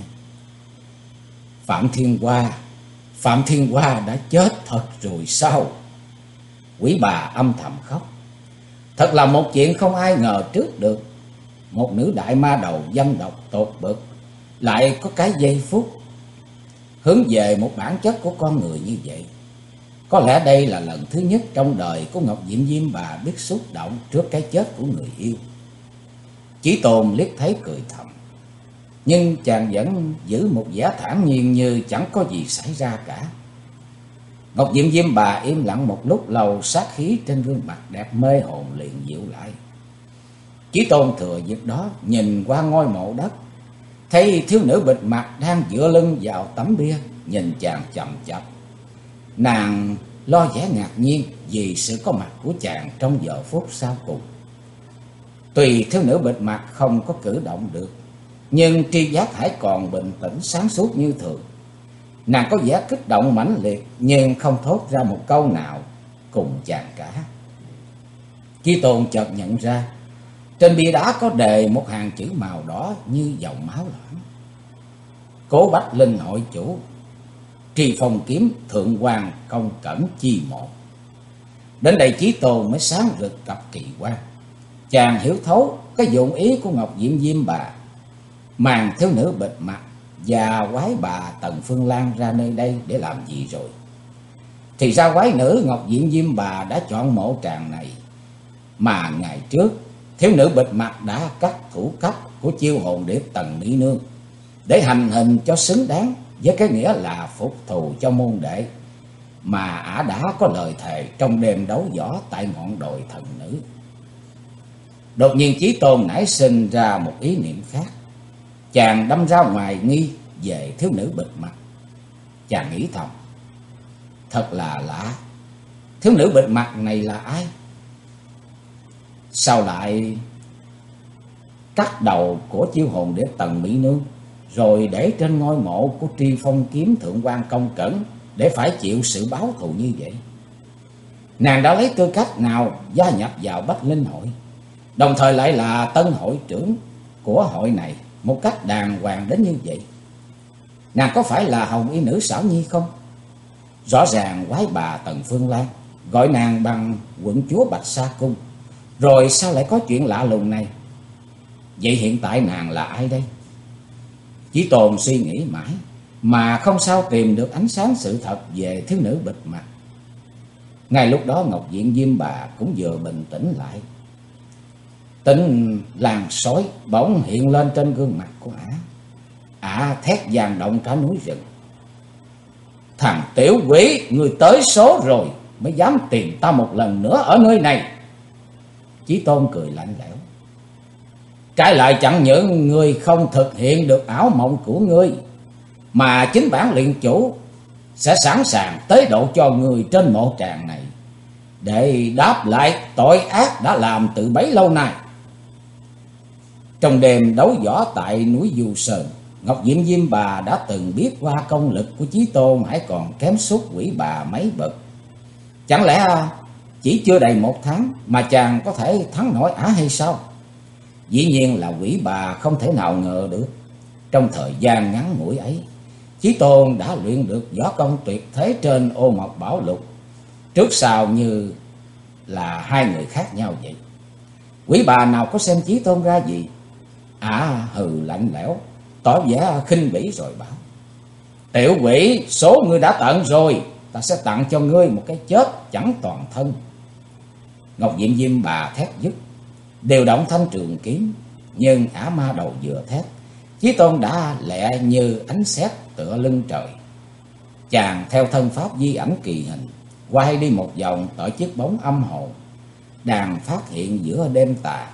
Phạm Thiên Hoa đã chết thật rồi sao?" Quỷ bà âm thầm khóc. Thật là một chuyện không ai ngờ trước được. Một nữ đại ma đầu dâm độc tột bực lại có cái giây phút hướng về một bản chất của con người như vậy. Có lẽ đây là lần thứ nhất trong đời của Ngọc Diệm Diêm Bà biết xúc động trước cái chết của người yêu. Chí Tôn liếc thấy cười thầm, nhưng chàng vẫn giữ một vẻ thản nhiên như chẳng có gì xảy ra cả. Ngọc Diệm Diêm Bà im lặng một lúc lâu, sát khí trên gương mặt đẹp mê hồn liền dịu lại. Chí Tôn thừa dịp đó nhìn qua ngôi mộ đất, thấy thiếu nữ bịt mặt đang dựa lưng vào tấm bia nhìn chàng chằm chằm. Nàng lo vẻ ngạc nhiên vì sự có mặt của chàng trong giờ phút sau cùng. Tuy thiếu nữ bịt mặt không có cử động được, nhưng tri giác hãy còn bình tĩnh sáng suốt như thường. Nàng có vẻ kích động mãnh liệt, nhưng không thốt ra một câu nào cùng chàng cả. Chí Tôn chợt nhận ra trên bia đá có đề một hàng chữ màu đỏ như dòng máu loãng: "Cố Bách Linh hội chủ, Tri Phong kiếm thượng hoàng công cẩm chi một." Đến đây Chí Tôn mới sáng rực cặp kỳ quan. Chàng hiểu thấu cái dụng ý của Ngọc Diệm Diêm Bà mang thiếu nữ bịt mặt và quái bà Tần Phương Lan ra nơi đây để làm gì rồi. Thì ra quái nữ Ngọc Diệm Diêm Bà đã chọn mộ tràng này, mà ngày trước thiếu nữ bịt mặt đã cắt thủ cấp của chiêu hồn điệp Tần Mỹ Nương để hành hình cho xứng đáng với cái nghĩa là phục thù cho môn đệ mà ả đã có lời thề trong đêm đấu võ tại ngọn đồi thần nữ. Đột nhiên Chí Tôn nảy sinh ra một ý niệm khác. chàng đâm ra ngoài nghi về thiếu nữ bịt mặt. Chàng nghĩ thầm, thật là lạ, thiếu nữ bịt mặt này là ai? Sao lại cắt đầu của chiêu hồn để Tần Mỹ Nương, rồi để trên ngôi mộ của Tri Phong kiếm thượng quan Công Cẩn để phải chịu sự báo thù như vậy? Nàng đã lấy tư cách nào gia nhập vào Bách Linh Hội, đồng thời lại là tân hội trưởng của hội này một cách đàng hoàng đến như vậy? Nàng có phải là Hồng Y nữ Xảo Nhi không? Rõ ràng quái bà Tần Phương Lan gọi nàng bằng quận chúa Bạch Sa Cung, rồi sao lại có chuyện lạ lùng này? Vậy hiện tại nàng là ai đây? Chí Tôn suy nghĩ mãi mà không sao tìm được ánh sáng sự thật về thiếu nữ bịt mặt. Ngay lúc đó Ngọc Diện Diêm Bà cũng vừa bình tĩnh lại. Tính làn sói bỗng hiện lên trên gương mặt của ả. Ả thét vang động cả núi rừng. Thằng tiểu quỷ, người tới số rồi mới dám tìm ta một lần nữa ở nơi này. Chí Tôn cười lạnh lẽo. Trái lại chẳng những người không thực hiện được ảo mộng của ngươi, mà chính bản luyện chủ sẽ sẵn sàng tế độ cho người trên mộ tràng này, để đáp lại tội ác đã làm từ bấy lâu nay. Trong đêm đấu võ tại núi Du Sơn, Ngọc Diệm Diêm Bà đã từng biết qua công lực của Chí Tôn hãy còn kém sút quỷ bà mấy bậc. Chẳng lẽ chỉ chưa đầy 1 tháng mà chàng có thể thắng nổi ả hay sao? Dĩ nhiên là quỷ bà không thể nào ngờ được. Trong thời gian ngắn ngủi ấy, Chí Tôn đã luyện được võ công tuyệt thế trên Ô Mộc Bảo Lục, trước sau như là hai người khác nhau vậy. Quỷ bà nào có xem Chí Tôn ra gì? Ả hừ lạnh lẽo, tỏ vẻ khinh bỉ rồi bảo: Tiểu quỷ, số ngươi đã tận rồi, ta sẽ tặng cho ngươi một cái chết chẳng toàn thân. Ngọc Diệm Diêm Bà thét dứt, điều động thanh trường kiếm, nhưng ả ma đầu vừa thét, Chí Tôn đã lẹ như ánh sét tựa lưng trời. Chàng theo thân pháp di ảnh kỳ hình quay đi một vòng tại chiếc bóng âm hồn đang phát hiện giữa đêm tà.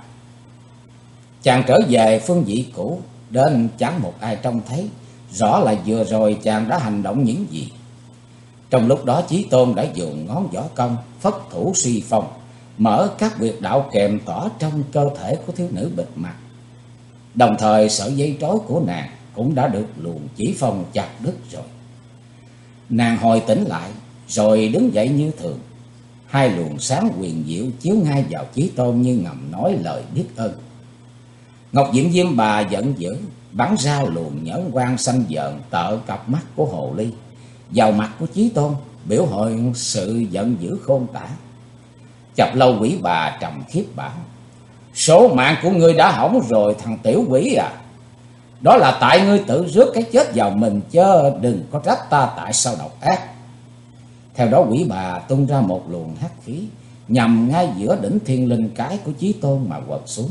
Chàng trở về phương vị cũ, đến chẳng một ai trông thấy rõ là vừa rồi chàng đã hành động những gì. Trong lúc đó Chí Tôn đã dùng ngón võ công phất thủ suy phong, mở các huyệt đạo kèm tỏ trong cơ thể của thiếu nữ bịt mặt. Đồng thời sợi dây trói của nàng cũng đã được luồng chỉ phong chặt đứt rồi. Nàng hồi tỉnh lại rồi đứng dậy như thường. Hai luồng sáng huyền diệu chiếu ngay vào Chí Tôn như ngầm nói lời biết ơn. Ngọc Diệm Diêm Bà giận dữ bắn ra luồng nhẫn quang xanh dợn tợ cặp mắt của hồ ly vào mặt của Chí Tôn, biểu hiện sự giận dữ khôn tả. Chập Lâu quỷ bà trầm khiếp bảo: Số mạng của ngươi đã hỏng rồi thằng tiểu quỷ à. Đó là tại ngươi tự rước cái chết vào mình, chớ đừng có trách ta tại sao độc ác. Theo đó quỷ bà tung ra một luồng hắc khí nhằm ngay giữa đỉnh thiên linh cái của Chí Tôn mà quật xuống.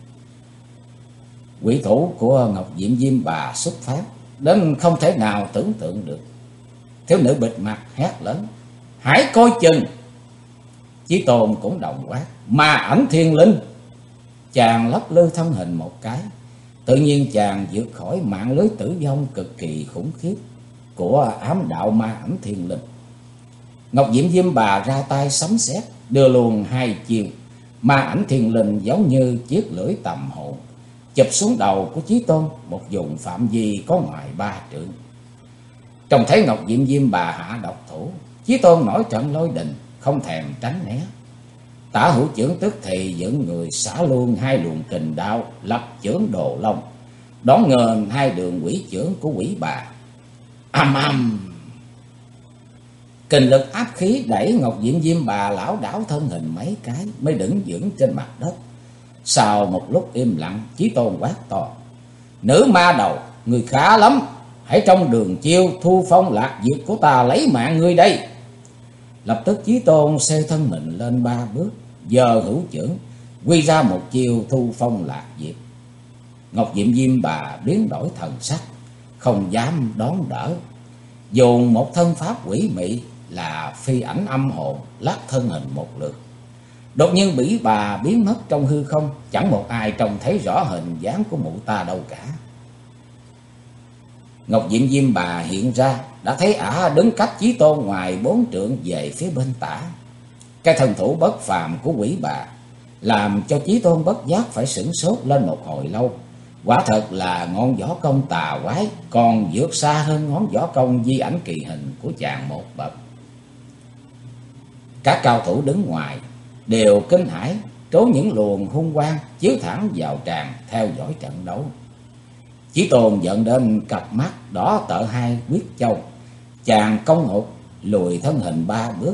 Quỷ thủ của Ngọc Diệm Diêm Bà xuất phát đến không thể nào tưởng tượng được. Thiếu nữ bịt mặt hét lớn: Hãy coi chừng! Chí Tôn cũng đồng quát: Ma ảnh thiên linh! Chàng lấp lư thân hình một cái, tự nhiên chàng vượt khỏi mạng lưới tử vong cực kỳ khủng khiếp của ám đạo ma ảnh thiên linh. Ngọc Diệm Diêm Bà ra tay sấm sét, đưa luồng hai chiều. Ma ảnh thiên linh giống như chiếc lưỡi tầm hồn chụp xuống đầu của Chí Tôn, một vùng phạm vi có ngoài 3 trượng. Trông thấy Ngọc Diệm Diêm Bà hạ độc thủ, Chí Tôn nổi trận lôi đình, không thèm tránh né. Tả hữu chưởng tức thì dẫn người xả luôn hai luồng kình đạo lập chưởng Đồ Long, đón ngờn hai đường quỷ chưởng của quỷ bà. Âm âm! Kình lực áp khí đẩy Ngọc Diệm Diêm Bà lảo đảo thân hình mấy cái mới đứng vững trên mặt đất. Sau một lúc im lặng, Chí Tôn quát to: Nữ ma đầu, người khá lắm, hãy trong đường chiêu thu phong lạc diệt của ta lấy mạng ngươi đây. Lập tức Chí Tôn xê thân mình lên 3 bước, giơ hữu chưởng quy ra một chiêu thu phong lạc diệt. Ngọc Diệm Diêm Bà biến đổi thần sắc, không dám đón đỡ, dùng một thân pháp quỷ mị là phi ảnh âm hồn lắc thân hình một lượt. Đột nhiên bỉ bà biến mất trong hư không, chẳng một ai trông thấy rõ hình dáng của mụ ta đâu cả. Ngọc Diện Diêm Bà hiện ra, đã thấy ả đứng cách Chí Tôn ngoài 4 trượng về phía bên tả. Cái thân thủ bất phàm của quỷ bà làm cho Chí Tôn bất giác phải sửng sốt lên một hồi lâu. Quả thật là ngọn võ công tà quái, còn vượt xa hơn ngón võ công di ảnh kỳ hình của chàng một bậc. Các cao thủ đứng ngoài đều kinh hãi, trốn những luồng hung quang chiếu thẳng vào tràng theo dõi trận đấu. Chí Tôn giận đến cặp mắt đỏ tợ hai quyết châu, chàng công ngục lùi thân hình 3 bước.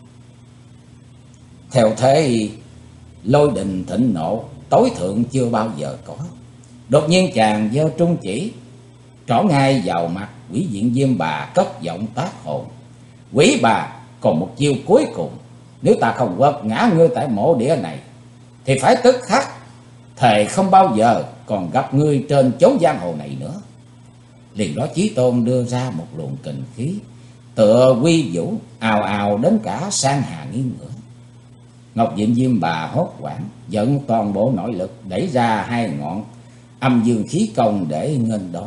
Theo thế lôi đình thịnh nộ, tối thượng chưa bao giờ có. Đột nhiên chàng giơ trung chỉ trỏ ngay vào mặt Quỷ Diện Diêm Bà, cất giọng tác hồn: "Quỷ bà, còn một chiêu cuối cùng, nếu ta không quật ngã ngươi tại mộ địa này thì phải tức khắc thề không bao giờ còn gặp ngươi trên chốn giang hồ này nữa." Liền đó Chí Tôn đưa ra một luồng kình khí tựa quy vũ, ào ào đến cả sang hà nghiêng ngửa. Ngọc Diện Diêm Bà hốt hoảng, dẫn toàn bộ nội lực đẩy ra 2 ngọn âm dương khí công để nghênh đón.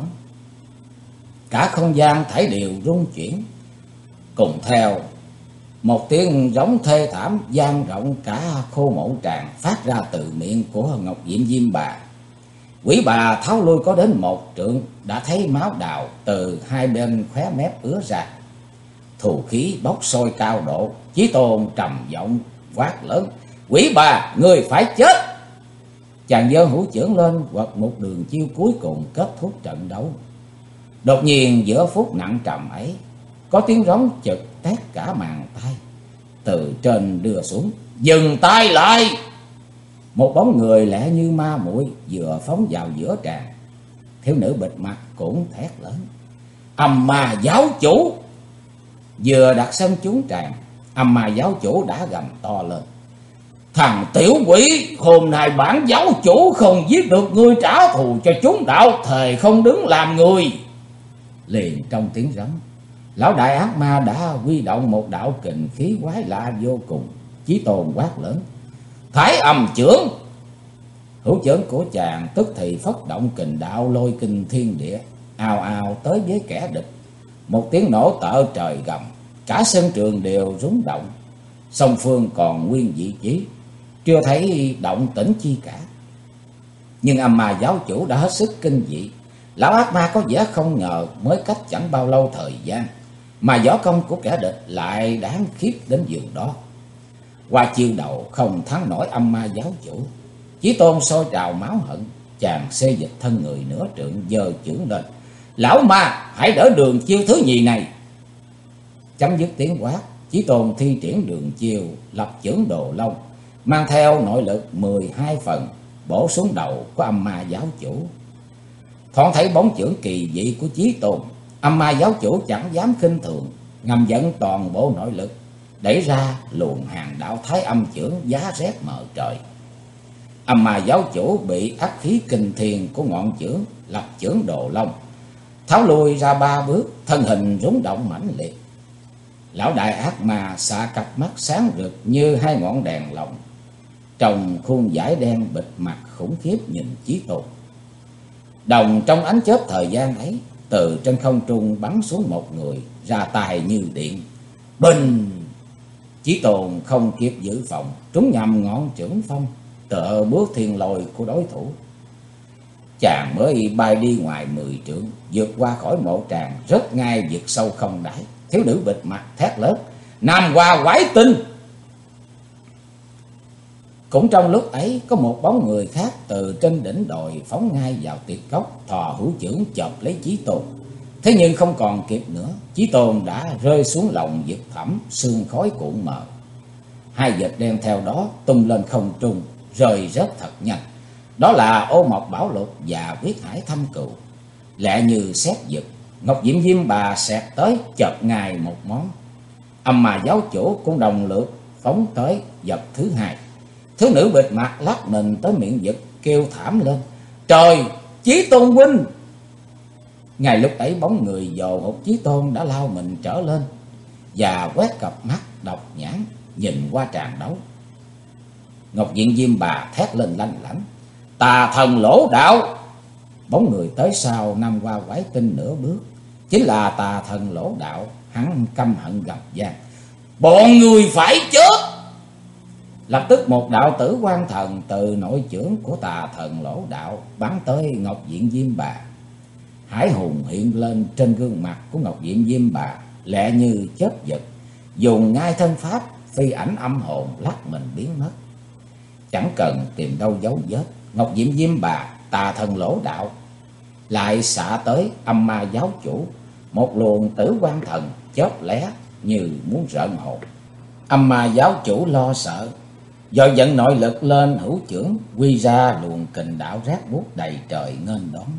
Cả không gian thảy đều rung chuyển, cùng theo một tiếng giống thê thảm vang rộng cả khô mộ tràng phát ra từ miệng của Ngọc Diện Diêm Bà. Quỷ bà tháo lui có đến 1 trượng, đã thấy máu đào từ 2 bên khóe mép ứa ra. Thù khí bốc sôi cao độ, Chí Tôn trầm giọng quát lớn: "Quỷ bà, ngươi phải chết!" Chàng giơ hữu chưởng lên quật một đường chiêu cuối cùng kết thúc trận đấu. Đột nhiên giữa phút nặng trầm ấy, có tiếng rống chực tét cả màn tai. Từ trên đưa xuống: "Dừng tay lại!" Một bóng người lẹ như ma muội vừa phóng vào giữa tràng. Thiếu nữ bịt mặt cũng thét lớn: "Âm Ma giáo chủ!" Vừa đặt sân trúng tràng, Âm Ma giáo chủ đã gầm to lên: "Thằng tiểu quỷ, hôm nay bản giáo chủ không giết được ngươi trả thù cho chúng đạo, thề không đứng làm người." Liền trong tiếng rống, lão đại ác ma đã huy động một đạo kình khí quái lạ vô cùng. Chí Tôn quát lớn: "Thái Âm chưởng!" Hữu chưởng của chàng tức thì phất động kình đạo lôi kinh thiên địa, ào ào tới với kẻ địch. Một tiếng nổ tợ trời gầm, cả sân trường đều rúng động. Song phương còn nguyên vị trí, chưa thấy động tĩnh chi cả. Nhưng Âm Ma giáo chủ đã hết sức kinh dị. Lão ác ma có vẻ không ngờ mới cách chẳng bao lâu thời gian mà võ công của kẻ địch lại đáng khiếp đến giường đó. Qua chiêu đầu không thắng nổi Âm Ma giáo chủ, Chí Tôn sôi trào máu hận, chàng xê dịch thân người nửa trượng, giơ chưởng lên: "Lão ma, hãy đỡ đường chiêu thứ nhì này!" Chấm dứt tiếng quát, Chí Tôn thi triển đường chiêu lập chưởng Đồ Long, mang theo nội lực 12 phần bổ xuống đầu của Âm Ma giáo chủ. Thoáng thấy bóng chưởng kỳ dị của Chí Tôn, Âm Ma giáo chủ chẳng dám khinh thường, ngầm dẫn toàn bộ nội lực đẩy ra luồng hàng đạo Thái Âm chưởng giá rét mờ trời. Âm Ma giáo chủ bị ác khí kinh thiên của ngọn chưởng lập chưởng Đồ Long tháo lui ra 3 bước, thân hình rúng động mãnh liệt. Lão đại ác ma xạ cặp mắt sáng rực như 2 ngọn đèn lồng, trong khuôn vải đen bịt mặt khủng khiếp nhìn Chí Tôn. Đồng trong ánh chớp thời gian ấy, từ trên không trung bắn xuống một người, ra tài như điện. Bình! Chí Tôn không kịp giữ phòng, trúng nhầm ngọn chưởng phong, tựa bước thiên lôi của đối thủ. Chàng mới bay đi ngoài 10 trượng, vượt qua khỏi mộ tràng, rớt ngay vực sâu không đáy. Thiếu nữ bịt mặt thét lớn: "Nam Hoa quái tinh!" Cũng trong lúc ấy, có một bóng người khác từ trên đỉnh đồi phóng ngay vào tiệt cốc, thò hữu chưởng chộp lấy Chí Tôn. Thế nhưng không còn kịp nữa, Chí Tôn đã rơi xuống lòng vực thẳm, sương khói cuộn mờ. 2 vệt đen theo đó tung lên không trung, rơi rớt thật nhanh. Đó là Ô Mộc Bảo Lục và Quyết Hải Thâm Cừu. Lẹ như sét giật, Ngọc Diện Diêm Bà xẹt tới chộp ngay một món. Âm Ma giáo chủ cũng đồng lượt phóng tới vật thứ 2. Thiếu nữ bịt mặt lắc mình tới miệng vực, kêu thảm lên: "Trời, Chí Tôn huynh!" Ngay lúc ấy bóng người dồ hụt Chí Tôn đã lao mình trở lên và quét cặp mắt độc nhãn nhìn qua tràng đấu. Ngọc Diện Diêm Bà thét lên lanh lảnh: "Tà thần lỗ đạo!" Bóng người tới sau Nam Hoa quái tinh nửa bước, chính là tà thần Lỗ Đạo. Hắn căm hận gầm vang: "Bọn người phải chết!" Lập tức một đạo tử quan thần từ nội chưởng của tà thần Lỗ Đạo bắn tới Ngọc Diện Diêm Bà. Hải hùng hiện lên trên gương mặt của Ngọc Diện Diêm Bà, lẹ như chớp giật, dùng ngay thân pháp phi ảnh âm hồn lắc mình biến mất. Chẳng cần tìm đâu dấu vết, Ngọc Diện Diêm Bà, tà thần Lỗ Đạo lại xạ tới Âm Ma giáo chủ, một luồng tử quan thần chớp lé như muốn rợn hồn. Âm Ma giáo chủ lo sợ, do dẫn nội lực lên hữu chưởng, quy ra luồng kình đạo rát buốt đầy trời nghênh đón.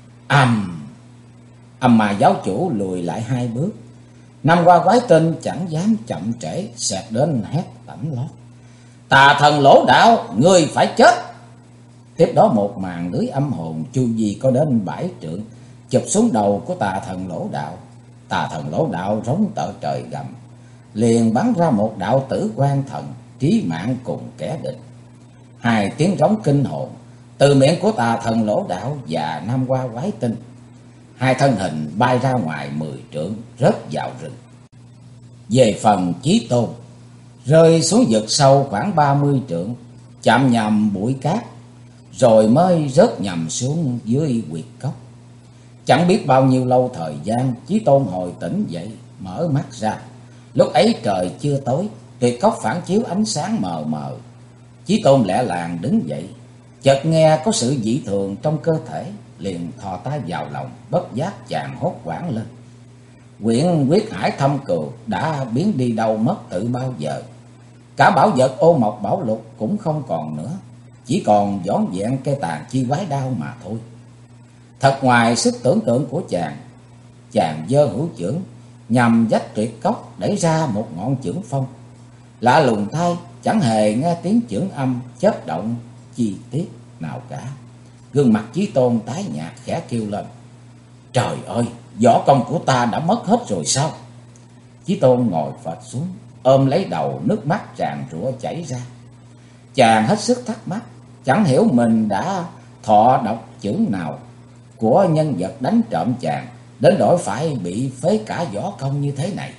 Âm Ma giáo chủ lùi lại 2 bước. Năm qua quái tinh chẳng dám chậm trễ, xẹt đến hét tẩm lót: "Tà thần Lỗ Đạo, ngươi phải chết!" Tiếp đó một màn lưới âm hồn chu vi có đến 7 trượng chụp xuống đầu của tà thần Lỗ Đạo. Tà thần Lỗ Đạo rống tợ trời gầm, liền bắn ra một đạo tử quan thần trí mạng cùng kẻ địch. 2 tiếng rống kinh hồn từ miệng của tà thần Lỗ Đạo và năm qua quái tinh. 2 thân hình bay ra ngoài 10 trượng, rớt vào rừng. Về phần Chí Tôn, rơi xuống vực sâu khoảng 30 trượng, chạm nhầm bụi cát, rồi mới rớt nhầm xuống dưới huyệt cốc. Chẳng biết bao nhiêu lâu thời gian, Chí Tôn hồi tỉnh dậy, mở mắt ra. Lúc ấy trời chưa tối, tuyệt cốc phản chiếu ánh sáng mờ mờ. Chí Tôn lẹ làng đứng dậy, chợt nghe có sự dị thường trong cơ thể, liền thò tay vào lòng, bất giác chàng hốt hoảng lên. Quyển huyết hải thâm cừu đã biến đi đâu mất từ bao giờ. Cả bảo vật ô mộc bảo lục cũng không còn nữa, chỉ còn vỏn vẹn cây tàn chi quái đao mà thôi. Thật ngoài sức tưởng tượng của chàng. Chàng giơ hữu chưởng nhằm vách tuyệt cốc, đẩy ra một ngọn chưởng phong. Lạ lùng thay, chẳng hề nghe tiếng chưởng âm chớp động chi tiết nào cả. Gương mặt Chí Tôn tái nhạt, khẽ kêu lên: "Trời ơi, võ công của ta đã mất hết rồi sao?" Chí Tôn ngồi phệt xuống, ôm lấy đầu, nước mắt tràn rủa chảy ra. Chàng hết sức thắc mắc, chẳng hiểu mình đã thọ độc chưởng nào của nhân vật đánh trộm chàng, đến đổi phải bị phế cả võ công như thế này.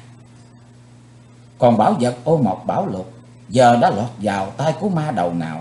Còn bảo vật ô mộc bảo lục giờ đã lọt vào tay của ma đầu nào?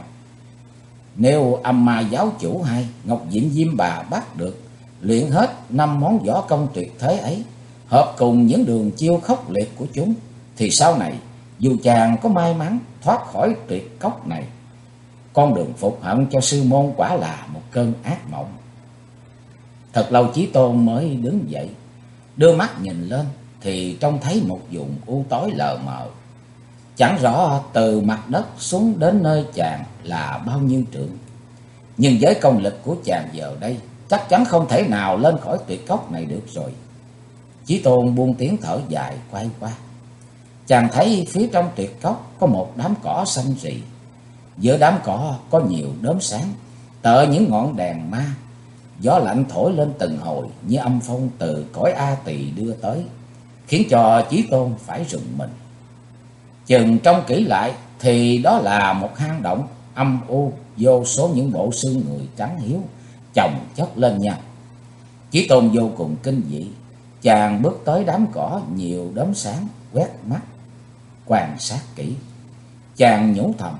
Nếu Âm Ma giáo chủ hay Ngọc Diện Diêm Bà bắt được, luyện hết 5 món võ công tuyệt thế ấy, hợp cùng những đường chiêu khốc liệt của chúng, thì sau này dù chàng có may mắn thoát khỏi tuyệt cốc này, con đường phục hận cho sư môn quả là một cơn ác mộng. Thật lâu Chí Tôn mới đứng dậy, đưa mắt nhìn lên thì trông thấy một vùng u tối lờ mờ. Chẳng rõ từ mặt đất xuống đến nơi chàng là bao nhiêu trượng, nhưng với công lực của chàng giờ đây, chắc chắn không thể nào lên khỏi tuyệt cốc này được rồi. Chí Tôn buông tiếng thở dài, quay qua. Chàng thấy phía trong tuyệt cốc có một đám cỏ xanh rì. Giữa đám cỏ có nhiều đốm sáng, tựa những ngọn đèn ma. Gió lạnh thổi lên từng hồi như âm phong từ cõi A Tỳ đưa tới, khiến cho Chí Tôn phải rùng mình. Chừng trông kỹ lại thì đó là một hang động âm u, vô số những bộ xương người trắng hiếu chồng chất lên nhau. Chí Tôn vô cùng kinh dị. Chàng bước tới đám cỏ nhiều đốm sáng, quét mắt quan sát kỹ. Chàng nhủ thầm: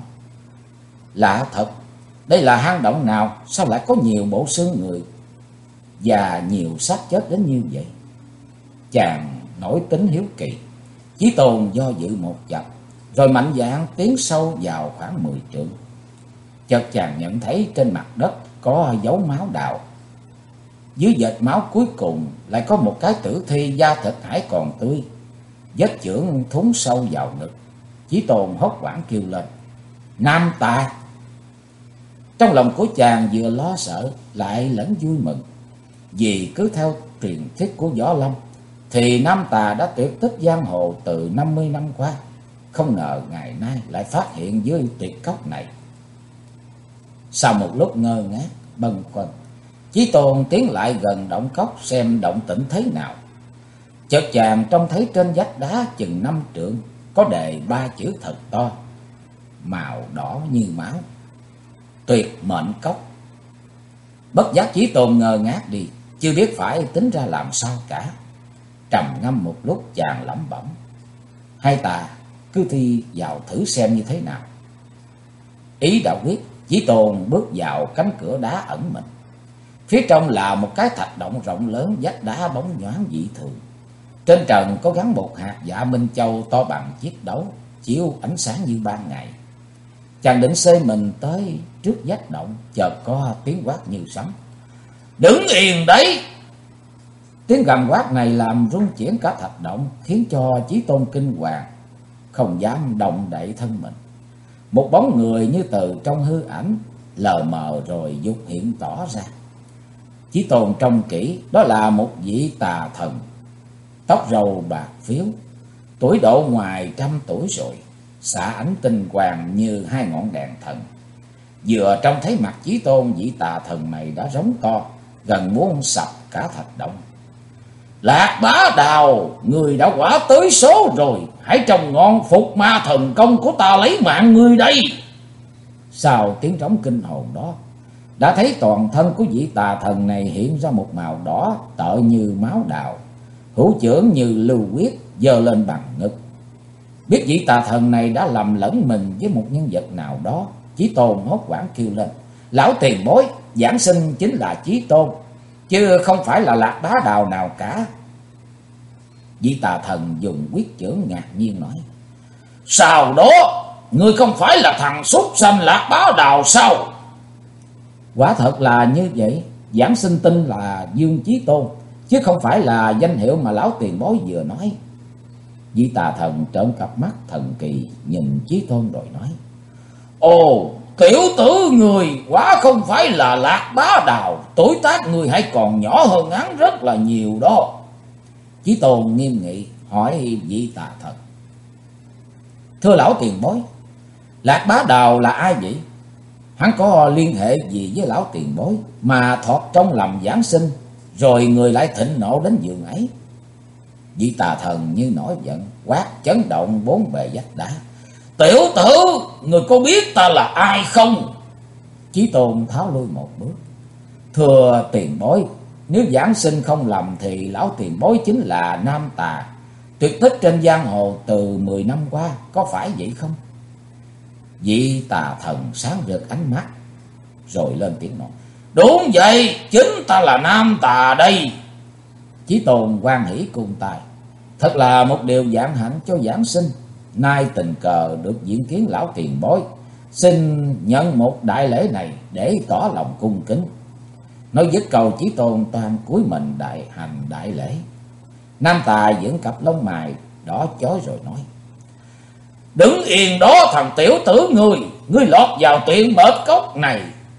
lạ thật, đây là hang động nào sao lại có nhiều bộ xương người và nhiều xác chết đến như vậy? Chàng nổi tính hiếu kỳ. Chí Tôn do dự một chập, rồi mạnh dạn tiến sâu vào khoảng 10 trượng. Chợt chàng nhận thấy trên mặt đất có dấu máu đào. Dưới vệt máu cuối cùng lại có một cái tử thi da thịt hãy còn tươi, vết chưởng thúng sâu vào ngực. Chí Tôn hốt hoảng kêu lên: Nam Tà! Trong lòng của chàng vừa lo sợ lại lẫn vui mừng, vì cứ theo truyền thuyết của Võ Lâm thì Nam Tà đã tuyệt tích giang hồ từ 50 năm qua. Không ngờ ngày nay lại phát hiện dưới tuyệt cốc này. Sau một lúc ngơ ngác bâng khuâng, Chí Tôn tiến lại gần động cốc xem động tĩnh thế nào. Chợt chàng trông thấy trên vách đá chừng 5 trượng có đề 3 chữ thật to, màu đỏ như máu: Tuyệt Mệnh Cốc. Bất giác Chí Tôn ngơ ngác đi, chưa biết phải tính ra làm sao cả. Trầm ngâm một lúc, chàng lẩm bẩm: Hay ta cứ thi vào thử xem như thế nào. Ý đã quyết, Chí Tôn bước vào cánh cửa đá ẩn mình. Phía trong là một cái thạch động rộng lớn, vách đá bóng nhoáng dị thường. Trên trần có gắn một hạt dạ minh châu to bằng chiếc đấu, chiếu ánh sáng như ban ngày. Chàng định xơi mình tới trước vách động, chợt có tiếng quát như sấm: Đứng yên đấy! Tiếng gầm quát này làm rung chuyển cả thạch động, khiến cho Chí Tôn kinh hoàng, không dám động đậy thân mình. Một bóng người như từ trong hư ảnh lờ mờ rồi dục hiện tỏ ra. Chí Tôn trông kỹ, đó là một vị tà thần, tóc râu bạc phiếu, tuổi độ ngoài 100 tuổi rồi, xạ ánh tinh quang như hai ngọn đèn thần. Vừa trông thấy mặt Chí Tôn, vị tà thần này đã rống to, gần muốn sập cả thạch động: Lạc Bá Đào, người đã quả tới số rồi, hãy trồng ngọn phục ma thần công của ta lấy mạng người đây. Sau tiếng trống kinh hồn đó, đã thấy toàn thân của vị tà thần này hiện ra một màu đỏ tợ như máu đào, hữu chưởng như lưu huyết giơ lên bằng ngực. Biết vị tà thần này đã lầm lẫn mình với một nhân vật nào đó, Chí Tôn hốt hoảng kêu lên: Lão tiền bối, giảng sinh chính là Chí Tôn, chứ không phải là Lạc Bá Đào nào cả. Vị tà thần dùng quyết chưởng ngạc nhiên nói: Sao đó, ngươi không phải là thằng súc sanh Lạc Bá Đào sao? Quả thật là như vậy, giảng sinh tin là Dương Chí Tôn, chứ không phải là danh hiệu mà lão tiền bối vừa nói. Vị tà thần trợn cặp mắt thần kỳ nhìn Chí Tôn rồi nói: Ồ, tiểu tử người quả không phải là Lạc Bá Đào, tuổi tác người hãy còn nhỏ hơn hắn rất là nhiều đó. Chí Tôn nghiêm nghị hỏi vị tà thần: Thưa lão tiền bối, Lạc Bá Đào là ai vậy? Hắn có liên hệ gì với lão tiền bối mà thọt trong lòng giảng sinh, rồi người lại thịnh nộ đến giường ấy? Vị tà thần như nổi giận, quát chấn động bốn bề vách đá: Tiểu tử, người có biết ta là ai không? Chí Tôn tháo lui một bước: Thưa tiền bối, nếu giảng sinh không lầm thì lão tiền bối chính là Nam Tà, tuyệt tích trên giang hồ từ 10 năm qua, có phải vậy không? Vị tà thần sáng rực ánh mắt rồi lên tiếng nói: Đúng vậy, chính ta là Nam Tà đây. Chí Tôn hoan hỉ cung tài: Thật là một điều vạn hạnh cho giảng sinh, nay tình cờ được diện kiến lão tiền bối, xin nhận một đại lễ này để tỏ lòng cung kính. Nói dứt câu, Chí Tôn toàn cúi mình hành đại lễ. Nam Tà vẫn cặp lông mày đỏ chói rồi nói: Đứng yên đó thằng tiểu tử ngươi lọt vào tuyển bệt cốc này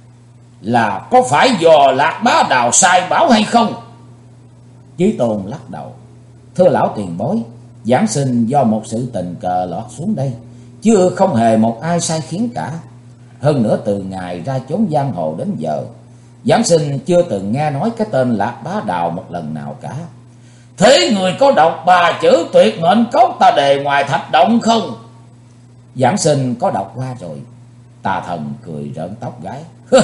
là có phải do Lạc Bá Đào sai bảo hay không? Chí Tôn lắc đầu: Thưa lão tiền bối, giảng sinh do một sự tình cờ lọt xuống đây, chứ không hề một ai sai khiến cả. Hơn nữa từ ngày ra chốn giang hồ đến giờ, giảng sinh chưa từng nghe nói cái tên Lạc Bá Đào một lần nào cả. Thế người có đọc 3 chữ tuyệt mệnh cốc ta đề ngoài thạch động không? Giảng sinh có đọc qua rồi. Tà thần cười rợn tóc gáy: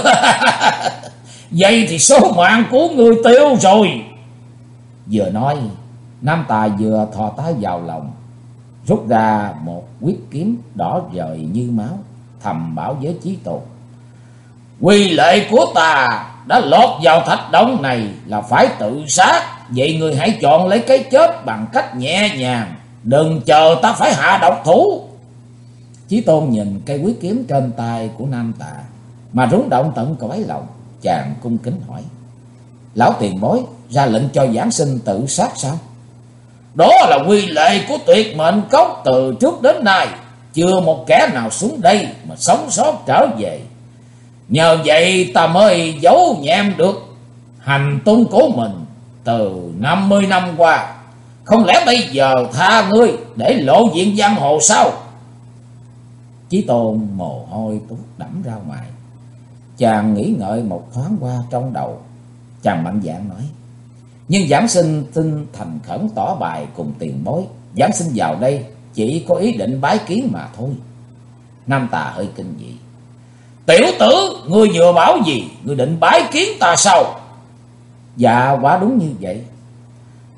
Vậy thì số mạng của người tiêu rồi. Vừa nói, Nam Tà vừa thò tay vào lòng, rút ra một huyết kiếm đỏ rời như máu, thầm bảo với Chí Tôn: Quy lệ của ta đã lọt vào thạch động này là phải tự sát, vậy người hãy chọn lấy cái chết bằng cách nhẹ nhàng, đừng chờ ta phải hạ độc thủ. Chí Tôn nhìn cây huyết kiếm trên tay của Nam Tà mà rung động tận cõi lòng, chàng cung kính hỏi: Lão tiền bối ra lệnh cho giảng sinh tự sát sao? Đó là quy lệ của tuyệt mệnh cốc từ trước đến nay, chưa một kẻ nào xuống đây mà sống sót trở về. Nhờ vậy ta mới giấu nhẹm được hành tung của mình từ 50 năm qua. Không lẽ bây giờ tha ngươi để lộ diện giang hồ sao? Chí Tôn mồ hôi tuốt đẫm ra ngoài. Chàng nghĩ ngợi một thoáng qua trong đầu, chàng mạnh dạn nói: Nhưng giảng sinh xin thành khẩn tỏ bài cùng tiền bối, giảng sinh vào đây chỉ có ý định bái kiến mà thôi. Nam Tà hơi kinh dị: Tiểu tử, ngươi vừa bảo gì? Ngươi định bái kiến ta sao? Dạ quả đúng như vậy.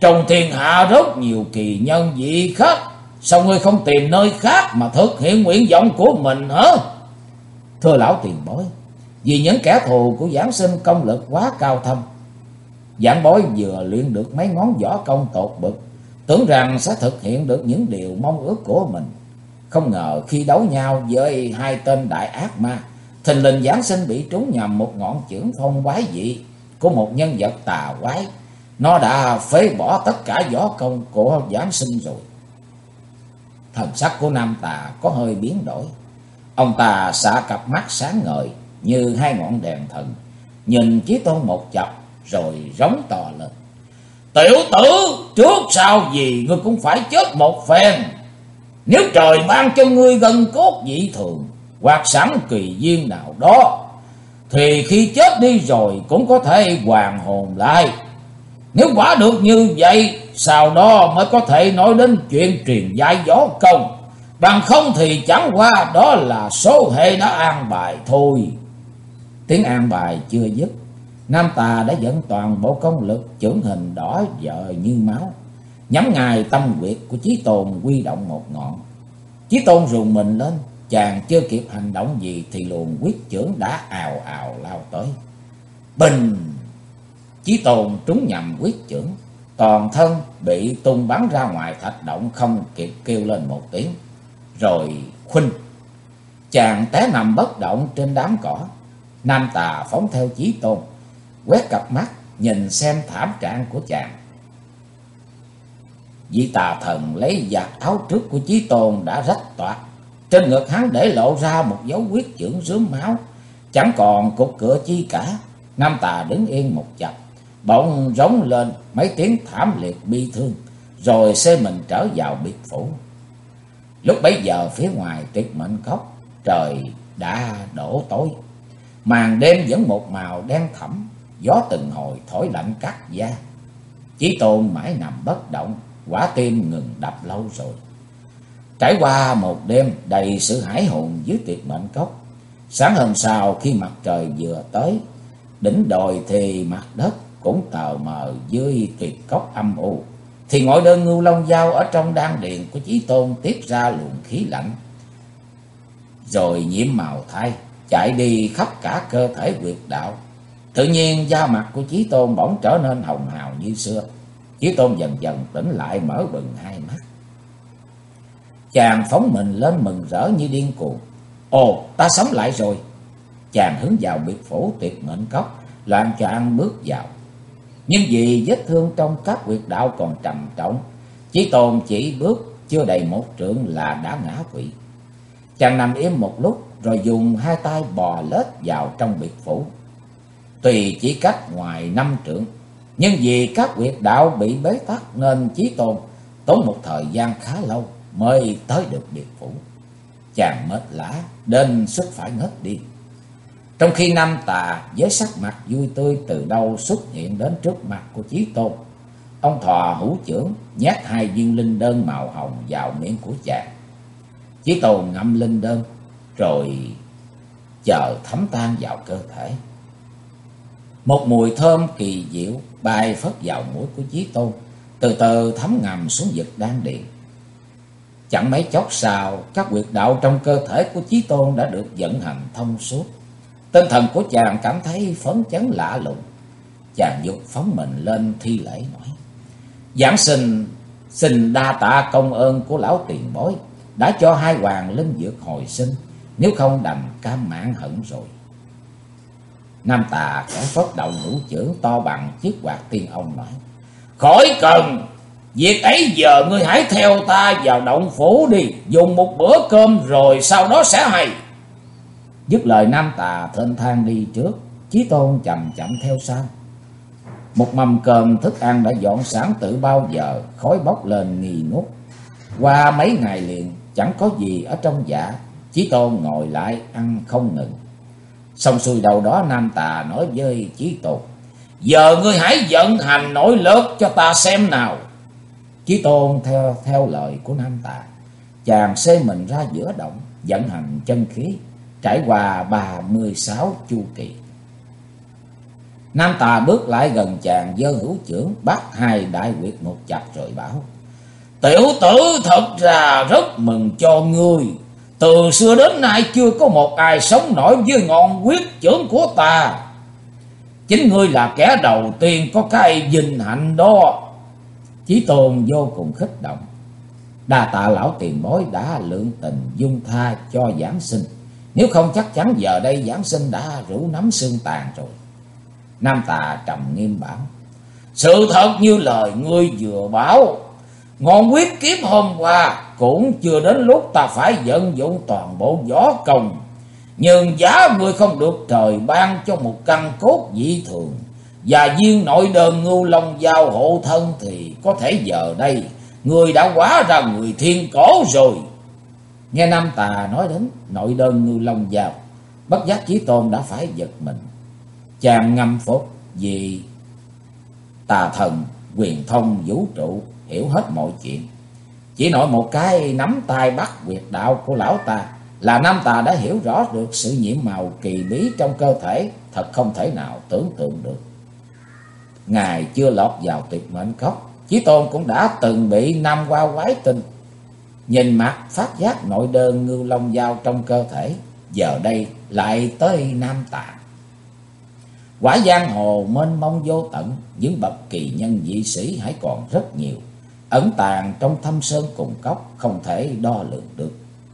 Trong thiên hạ rất nhiều kỳ nhân dị khác, sao ngươi không tìm nơi khác mà thực hiện nguyện vọng của mình hả? Thưa lão tiền bối, vì những kẻ thù của giảng sinh công lực quá cao thâm, giảng bối vừa luyện được mấy ngón võ công tột bậc, tưởng rằng sẽ thực hiện được những điều mong ước của mình. Không ngờ khi đấu nhau với hai tên đại ác ma, thình lình giảng sinh bị trúng nhầm một ngọn chưởng phong quái dị của một nhân vật tà quái. Nó đã phế bỏ tất cả võ công của giảng sinh rồi. Thần sắc của nam tà có hơi biến đổi. Ông ta xạ cặp mắt sáng ngời như hai ngọn đèn thần, nhìn Chí Tôn một chập rồi rống to lên: Tiểu tử, trước sau gì ngươi cũng phải chết một phen. Nếu trời ban cho ngươi gân cốt dị thường hoặc sẵn kỳ duyên nào đó, thì khi chết đi rồi cũng có thể hoàn hồn lại. Nếu quả được như vậy, sau đó mới có thể nói đến chuyện truyền dạy võ công. Bằng không thì chẳng qua đó là số hệ đã an bài thôi. Tiếng an bài chưa dứt, nam tà đã dẫn toàn bộ công lực chưởng hình đỏ vợ như máu, nhắm ngay tâm huyệt của Chí Tôn huy động một ngọn. Chí Tôn rùng mình lên, chàng chưa kịp hành động gì thì luồng huyết chưởng đã ào ào lao tới. Bình! Chí Tôn trúng nhầm huyết chưởng, toàn thân bị tung bắn ra ngoài thạch động, không kịp kêu lên một tiếng. Rồi khuynh, chàng té nằm bất động trên đám cỏ. Nam tà phóng theo Chí Tôn, quét cặp mắt nhìn xem thảm trạng của chàng. Vị tà thần lấy vạt áo trước của Chí Tôn đã rách toạc, trên ngực hắn để lộ ra một dấu huyết chưởng rướm máu, chẳng còn cục cửa chi cả. Nam tà đứng yên một chập, bỗng rống lên mấy tiếng thảm liệt bi thương, rồi xê mình trở vào biệt phủ. Lúc bấy giờ phía ngoài Tuyệt Mệnh Cốc trời đã đổ tối, màn đêm vẫn một màu đen thẫm, gió từng hồi thổi lạnh cắt da. Chí Tôn mãi nằm bất động, quả tim ngừng đập lâu rồi. Trải qua một đêm đầy sự hãi hùng dưới Tuyệt Mệnh Cốc, sáng hôm sau khi mặt trời vừa tới, đỉnh đồi thì mặt đất cũng tờ mờ dưới tuyệt cốc âm u, thì ngọn đơn ngưu long dao ở trong đan điền của Chí Tôn tiết ra luồng khí lạnh, rồi nhiễm màu thai chạy đi khắp cả cơ thể huyệt đạo. Tự nhiên da mặt của Chí Tôn bỗng trở nên hồng hào như xưa. Chí Tôn dần dần tỉnh lại, mở bừng hai mắt. Chàng phóng mình lên mừng rỡ như điên cuồng. Ồ, ta sống lại rồi! Chàng hướng vào biệt phủ Tuyệt Mệnh Cốc, loạng choạng bước vào. Nhưng vì vết thương trong các huyệt đạo còn trầm trọng, Chí Tôn chỉ bước chưa đầy một trượng là đã ngã quỵ. Chàng nằm im một lúc rồi dùng hai tay bò lết vào trong biệt phủ. Tuy chỉ cách ngoài 5 trượng, nhưng vì các huyệt đạo bị bế tắc nên Chí Tôn tốn một thời gian khá lâu mới tới được biệt phủ. Chàng mệt lả đến suýt phải ngất đi. Trong khi Nam tà với sắc mặt vui tươi từ đâu xuất hiện đến trước mặt của Chí Tôn. Ông thò hữu chưởng nhét 2 viên linh đơn màu hồng vào miệng của chàng. Chí Tôn ngậm linh đơn rồi chờ thấm tan vào cơ thể. Một mùi thơm kỳ diệu bay phất vào mũi của Chí Tôn, từ từ thấm ngầm xuống vực đan điền. Chẳng mấy chốc sau, các huyệt đạo trong cơ thể của Chí Tôn đã được vận hành thông suốt. Tinh thần của chàng cảm thấy phấn chấn lạ lùng. Chàng dục phóng mình lên thi lễ nói: Giảng sinh xin đa tạ công ơn của lão tiền bối, đã cho 2 hoàng linh dược hồi sinh, nếu không đành cam mãn hận rồi. Nam tà khẽ phất động hữu chưởng to bằng chiếc quạt tiên ông nói: Khỏi cần, việc ấy giờ ngươi hãy theo ta vào động phủ đi, dùng một bữa cơm rồi sau đó sẽ hay. Dứt lời, Nam tà thênh thang đi trước, Chí Tôn chậm chậm theo sau. Một mâm cơm thức ăn đã dọn sẵn từ bao giờ, khói bốc lên nghi ngút. Qua mấy ngày liền chẳng có gì ở trong dạ, Chí Tôn ngồi lại ăn không ngừng. Xong xuôi đầu đó, Nam tà nói với Chí Tôn: Giờ ngươi hãy vận hành nội lực cho ta xem nào. Chí Tôn theo lời của Nam tà, chàng xê mình ra giữa động, vận hành chân khí, trải qua 36 chu kỳ. Nam Tà bước lại gần chàng, giơ hữu chưởng bắt hai đại huyệt một chặt rồi bảo: Tiểu tử thật ra rất mừng cho ngươi. Từ xưa đến nay chưa có một ai sống nổi với ngọn quyết chưởng của ta. Chính ngươi là kẻ đầu tiên có cái vinh hạnh đó. Chí Tôn vô cùng kích động. Đa tạ lão tiền bối đã lượng tình dung tha cho giảng sinh. Nếu không chắc chắn giờ đây giảng sinh đã rũ nắm xương tàn rồi. Nam Tà trầm nghiêm bảo: Sự thật như lời ngươi vừa bảo. Ngọn quyết kiếm hôm qua cũng chưa đến lúc ta phải vận dụng toàn bộ võ công. Nhưng giá ngươi không được trời ban cho một căn cốt dị thường và viên nội đơn Ngưu Long Giao hộ thân, thì có thể giờ đây ngươi đã hóa ra người thiên cổ rồi. Nghe Nam Tà nói đến nội đơn Ngưu Long Giao, bất giác Chí Tôn đã phải giật mình. Chàng ngâm phục vì tà thần quyền thông vũ trụ, hiểu hết mọi chuyện. Chỉ nói một cái nắm tay bắt huyệt đạo của lão ta là Nam Tà đã hiểu rõ được sự nhiễm màu kỳ bí trong cơ thể, thật không thể nào tưởng tượng được. Ngài chưa lọt vào tuyệt mệnh cốc, Chí Tôn cũng đã từng bị Nam Hoa quái tinh nhìn mặt phát giác nội đơn Ngưu Long Giao trong cơ thể, giờ đây lại tới Nam Tà. Quả giang hồ mênh mông vô tận, những bậc kỳ nhân dị sĩ hãy còn rất nhiều, ẩn tàng trong thâm sơn cùng cốc, không thể đo lường được.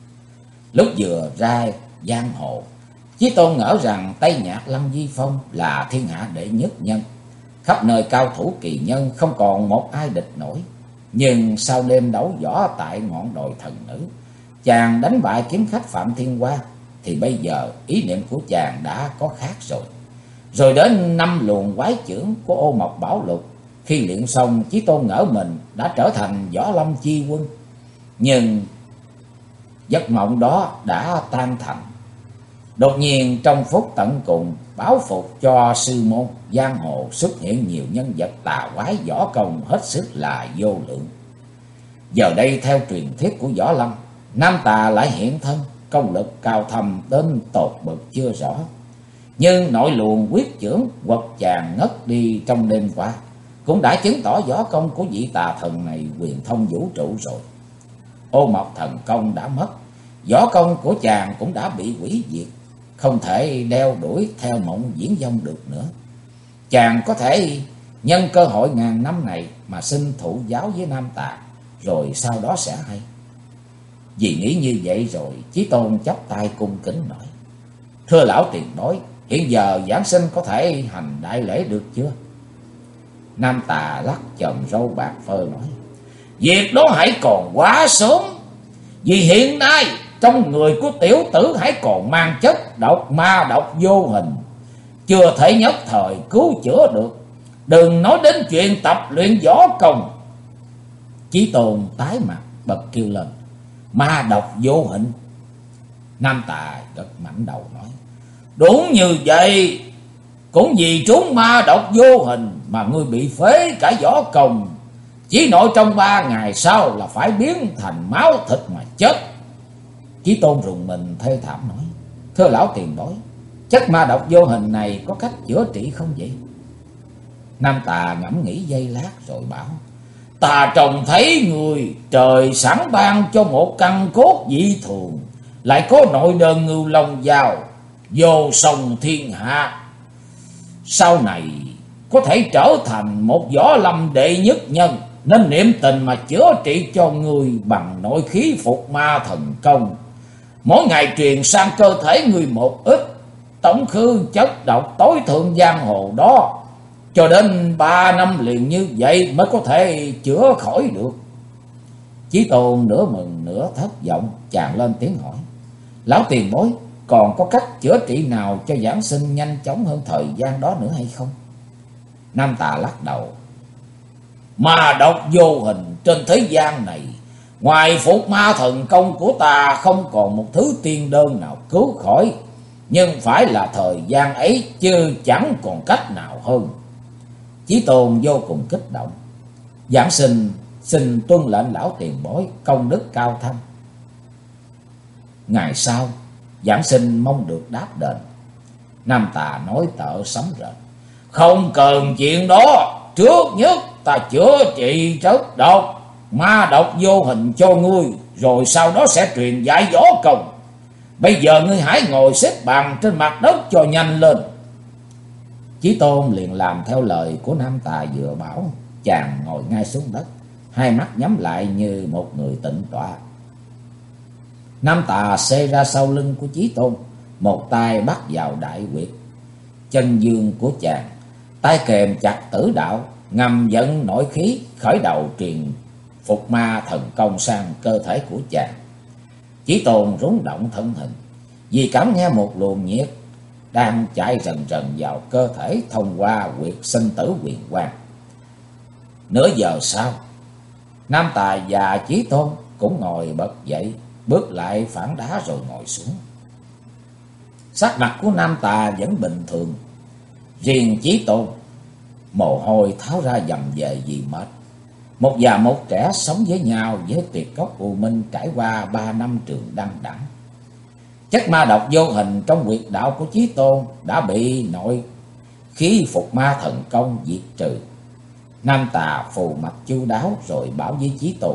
Lúc vừa ra giang hồ, Chí Tôn ngỡ rằng Tây Nhạc Lâm Di Phong là thiên hạ đệ nhất nhân, khắp nơi cao thủ kỳ nhân không còn một ai địch nổi. Nhưng sau đêm đấu võ tại ngọn đồi thần nữ, chàng đánh bại kiếm khách Phạm Thiên Hoa, thì bây giờ ý niệm của chàng đã có khác rồi. Rồi đến 5 luồng quái chưởng của Ô Mộc Bảo Lục, khi luyện xong Chí Tôn ngỡ mình đã trở thành Võ Lâm chi quân. Nhưng giấc mộng đó đã tan thành. Đột nhiên trong phút tận cùng, báo phục cho sư môn giang hồ xuất hiện nhiều nhân vật tà quái võ công hết sức là vô lượng. Giờ đây theo truyền thuyết của Võ Lâm, Nam Tà lại hiện thân, công lực cao thâm đến tột bậc chưa rõ. Nhưng nội luồng quyết chưởng quật chàng ngất đi trong đêm qua cũng đã chứng tỏ võ công của vị tà thần này quyền thông vũ trụ rồi. Ô Mộc thần công đã mất, võ công của chàng cũng đã bị hủy diệt, không thể đeo đuổi theo mộng viễn vông được nữa. Chàng có thể nhân cơ hội ngàn năm này mà xin thụ giáo với Nam Tà, rồi sau đó sẽ hay. Vì nghĩ như vậy rồi, Chí Tôn chắp tay cung kính nói: Thưa lão tiền bối, hiện giờ giảng sinh có thể hành đại lễ được chưa? Nam Tà lắc chòm râu bạc phơ nói: Việc đó hãy còn quá sớm. Vì hiện nay trong người của tiểu tử hãy còn mang chất độc ma độc vô hình, chưa thể nhất thời cứu chữa được, đừng nói đến chuyện tập luyện võ công. Chí Tôn tái mặt bật kêu lên: Ma độc vô hình? Nam Tà gật mạnh đầu nói: Đúng như vậy. Cũng vì trúng ma độc vô hình mà ngươi bị phế cả võ công, chỉ nội trong 3 ngày sau là phải biến thành máu thịt mà chết. Chí Tôn rùng mình thê thảm nói: Thưa lão tiền bối, chất ma độc vô hình này có cách chữa trị không vậy? Nam Tà ngẫm nghĩ giây lát rồi bảo: Ta trông thấy người trời sẵn ban cho một căn cốt dị thường, lại có nội đơn Ngưu Long Giao, vô song thiên hạ, sau này có thể trở thành một võ lâm đệ nhất nhân, nên niệm tình mà chữa trị cho người bằng nội khí phục ma thần công. Mỗi ngày truyền sang cơ thể người một ít, tổng khứ chất độc tối thượng giang hồ đó, cho đến 3 năm liền như vậy mới có thể chữa khỏi được. Chí Tôn nửa mừng nửa thất vọng, chàng lên tiếng hỏi: Lão tiền bối, còn có cách chữa trị nào cho giảng sinh nhanh chóng hơn thời gian đó nữa hay không? Nam Tà lắc đầu: Ma độc vô hình trên thế gian này, ngoài phục ma thần công của ta không còn một thứ tiên đơn nào cứu khỏi. Nhưng phải là thời gian ấy, chứ chẳng còn cách nào hơn. Chí Tôn vô cùng kích động: Giảng sinh xin tuân lệnh lão tiền bối, công đức cao thâm. Ngày sau giảng sinh mong được đáp đền. Nam Tà nói tợ sấm rền: Không cần chuyện đó, trước nhất ta chữa trị chất độc, ma độc vô hình cho ngươi, rồi sau đó sẽ truyền giải võ công. Bây giờ ngươi hãy ngồi xếp bằng trên mặt đất cho nhanh lên. Chí Tôn liền làm theo lời của nam tà vừa bảo. Chàng ngồi ngay xuống đất, hai mắt nhắm lại như một người tĩnh tọa. Nam tà xê ra sau lưng của Chí Tôn, một tay bắt vào đại huyệt chân dương của chàng, tay kèm chặt tử đạo, ngầm dẫn nội khí, khởi đầu truyền phục ma thần công sang cơ thể của chàng. Chí Tôn rúng động thân hình, vì cảm nghe một luồng nhiệt đang chạy rần rần vào cơ thể thông qua huyệt sinh tử huyền quang. Nửa giờ sau, nam tà và Chí Tôn cũng ngồi bật dậy, bước lại phản đá rồi ngồi xuống. Sắc mặt của nam tà vẫn bình thường, riêng Chí Tôn mồ hôi tháo ra dầm về vì mệt. Một già một trẻ sống với nhau với tuyệt cốc u minh, trải qua 3 năm trường đăng đẳng. Chất ma độc vô hình trong huyệt đạo của Chí Tôn đã bị nội khí phục ma thần công diệt trừ. Nam tà phù mạch chu đáo rồi bảo với Chí Tôn: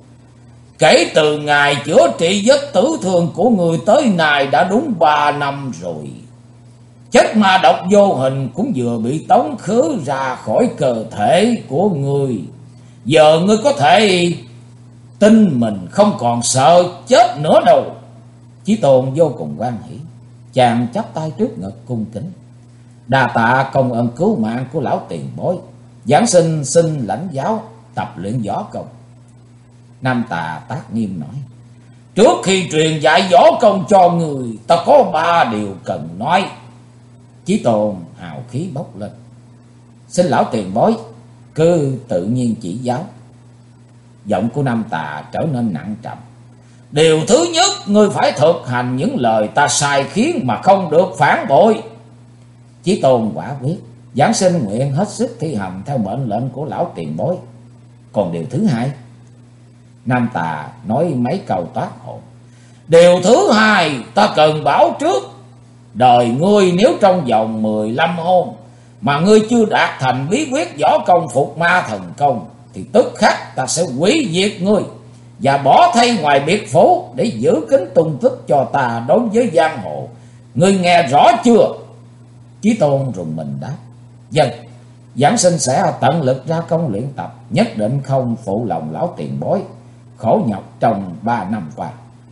kể từ ngày chữa trị vết tử thương của người tới nay đã đúng 3 năm rồi. Chất ma độc vô hình cũng vừa bị tống khứ ra khỏi cơ thể của người. Giờ ngươi có thể tin mình không còn sợ chết nữa đâu. Chí Tôn vô cùng hoan hỷ, chàng chắp tay trước ngực cung kính: đa tạ công ơn cứu mạng của lão tiền bối, giảng sinh xin lãnh giáo tập luyện võ công. Nam tà tác nghiêm nói: trước khi truyền dạy võ công cho người, ta có 3 điều cần nói. Chí Tôn hào khí bốc lên: xin lão tiền bối cứ tự nhiên chỉ giáo. Giọng của nam tà trở nên nặng trầm: điều thứ nhất, ngươi phải thực hành những lời ta sai khiến mà không được phản bội. Chí Tôn quả quyết, giảng sinh nguyện hết sức thi hành theo mệnh lệnh của lão tiền bối. Còn điều thứ hai? Nam tà nói mấy câu toát hồn: điều thứ hai, ta cần bảo trước, đời ngươi nếu trong vòng 15 hôm mà ngươi chưa đạt thành bí quyết võ công phục ma thần công, thì tức khắc ta sẽ hủy diệt ngươi và bỏ thay ngoài biệt phủ để giữ kín tung tích cho ta đối với giang hồ. Ngươi nghe rõ chưa? Chí Tôn rùng mình đáp: vâng, giảng sinh sẽ tận lực ra công luyện tập, nhất định không phụ lòng lão tiền bối khổ nhọc trong 3 năm qua.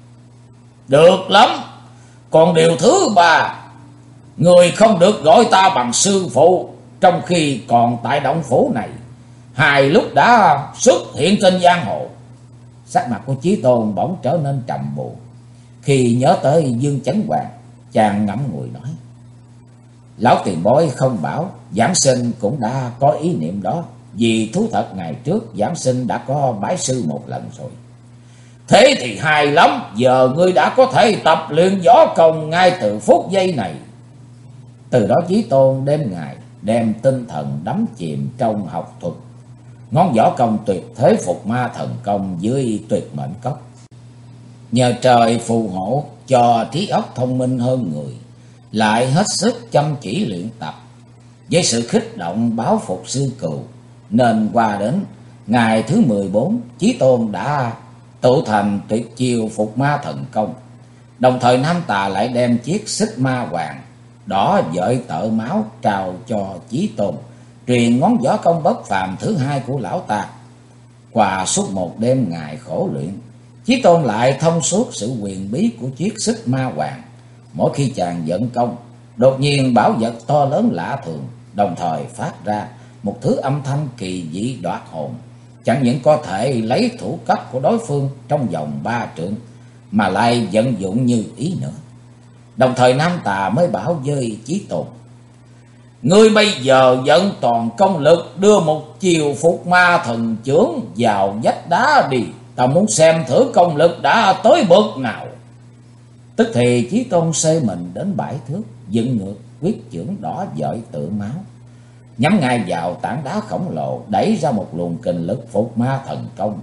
Được lắm. Còn điều thứ ba, người không được gọi ta bằng sư phụ trong khi còn tại động phủ này, hai lúc đã xuất hiện trên giang hồ. Sắc mặt của Chí Tôn bỗng trở nên trầm buồn. Khi nhớ tới Dương Chấn Hoàng, chàng ngẫm ngùi nói: lão tiền bối không bảo, giảng sinh cũng đã có ý niệm đó. Vì thú thật ngày trước giảng sinh đã có bái sư một lần rồi. Thế thì hay lắm, giờ ngươi đã có thể tập luyện võ công ngay từ phút giây này. Từ đó Chí Tôn đêm ngày đem tinh thần đắm chìm trong học thuật ngón võ công tuyệt thế phục ma thần công dưới tuyệt mệnh cốc. Nhờ trời phù hộ cho trí óc thông minh hơn người, lại hết sức chăm chỉ luyện tập với sự khích động báo phục sư cừu, nên qua đến ngày thứ 14, Chí Tôn đã tụ thành tuyệt chiêu phục ma thần công. Đồng thời nam tà lại đem chiếc xích ma hoàng đỏ dợi tợ máu trao cho Chí Tôn, truyền ngón võ công bất phàm thứ hai của lão ta. Qua suốt một đêm ngày khổ luyện, Chí Tôn lại thông suốt sự quyền bí của chiếc xích ma hoàng. Mỗi khi chàng vận công, đột nhiên bảo vật to lớn lạ thường, đồng thời phát ra một thứ âm thanh kỳ dị đoạt hồn, chẳng những có thể lấy thủ cấp của đối phương trong vòng 3 trượng, mà lại vận dụng như ý nữa. Đồng thời nam tà mới bảo với Chí Tôn: ngươi bây giờ vận toàn công lực đưa một chiều phục ma thần chưởng vào vách đá đi, ta muốn xem thử công lực đã tới bậc nào. Tức thì Chí Tôn xê mình đến 7 thước, dựng ngược quyết chưởng đỏ dợi tựa máu, nhắm ngay vào tảng đá khổng lồ, đẩy ra một luồng kình lực phục ma thần công.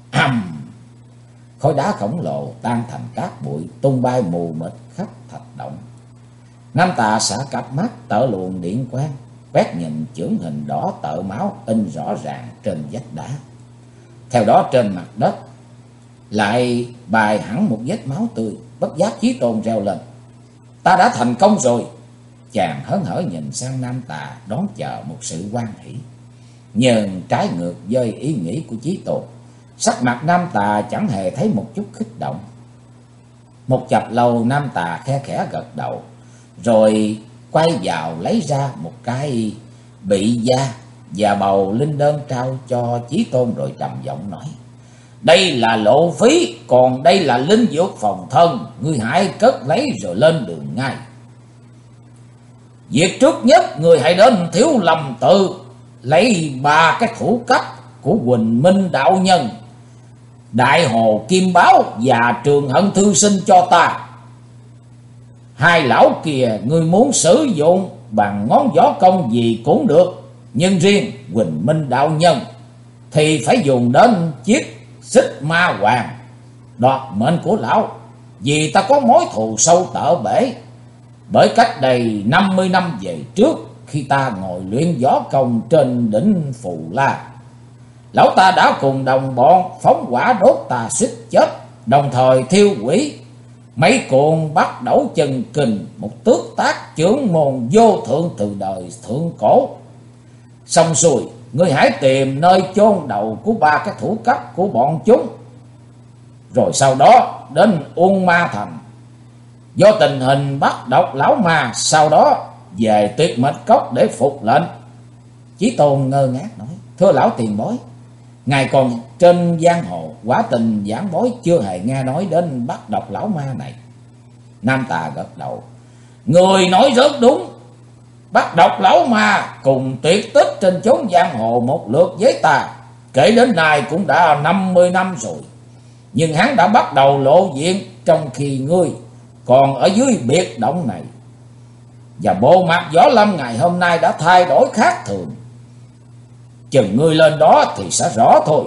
Khối đá khổng lồ tan thành cát bụi, tung bay mù mịt khắp thạch động. Nam tà xả cặp mắt tở luồng điện quang, quét nhìn chưởng hình đỏ tợ máu in rõ ràng trên vách đá. Theo đó trên mặt đất lại bài hẳn một vết máu tươi. Bất giác Chí Tôn reo lên: "Ta đã thành công rồi!" Chàng hớn hở nhìn sang Nam Tà, đón chờ một sự hoan hỷ. Nhưng trái ngược với ý nghĩ của Chí Tôn, sắc mặt Nam Tà chẳng hề thấy một chút kích động. Một chập lâu Nam Tà khe khẽ gật đầu, rồi quay vào lấy ra một cái bị da và bầu linh đơn trao cho Chí Tôn, rồi trầm giọng nói: "Đây là lộ phí, còn đây là linh dược phòng thân, ngươi hãy cất lấy rồi lên đường ngay. Việc trước nhất người hãy đến Thiếu Lâm Tự lấy 3 cái thủ cấp của Huỳnh Minh đạo nhân, Đại Hồ Kim Báo và Trường Hận Thư Sinh cho ta. 2 lão kia ngươi muốn sử dụng bằng ngón võ công gì cũng được, nhưng riêng Huỳnh Minh đạo nhân thì phải dùng đến chiếc Xích Ma Hoàng đoạt mệnh của lão, vì ta có mối thù sâu tở bể. Bởi cách đây 50 năm về trước, khi ta ngồi luyện võ công trên đỉnh Phù La, lão ta đã cùng đồng bọn phóng hỏa đốt ta suýt chết, đồng thời thiêu hủy mấy cuộn Bắt Đẩu Chân Kinh, một tước tác chưởng môn vô thượng từ đời thượng cổ. Xong xuôi, ngươi hãy tìm nơi chôn đầu của 3 cái thủ cấp của bọn chúng, rồi sau đó đến Uông Ma Thành. Do tình hình bắt độc lão ma, sau đó về Tuyệt Mệnh Cốc để phục lệnh." Chí Tôn ngơ ngác nói: "Thưa lão tiền bối, ngài còn trên giang hồ, quả tình giảng bối chưa hề nghe nói đến bắt độc lão ma này." Nam Tà gật đầu: "Người nói rất đúng. Bắt độc lão ma cùng tuyệt tích trên chốn giang hồ một lượt với ta, kể đến nay cũng đã 50 năm rồi. Nhưng hắn đã bắt đầu lộ diện trong khi ngươi còn ở dưới biệt động này. Và bộ mặt Võ Lâm ngày hôm nay đã thay đổi khác thường. Chừng ngươi lên đó thì sẽ rõ thôi.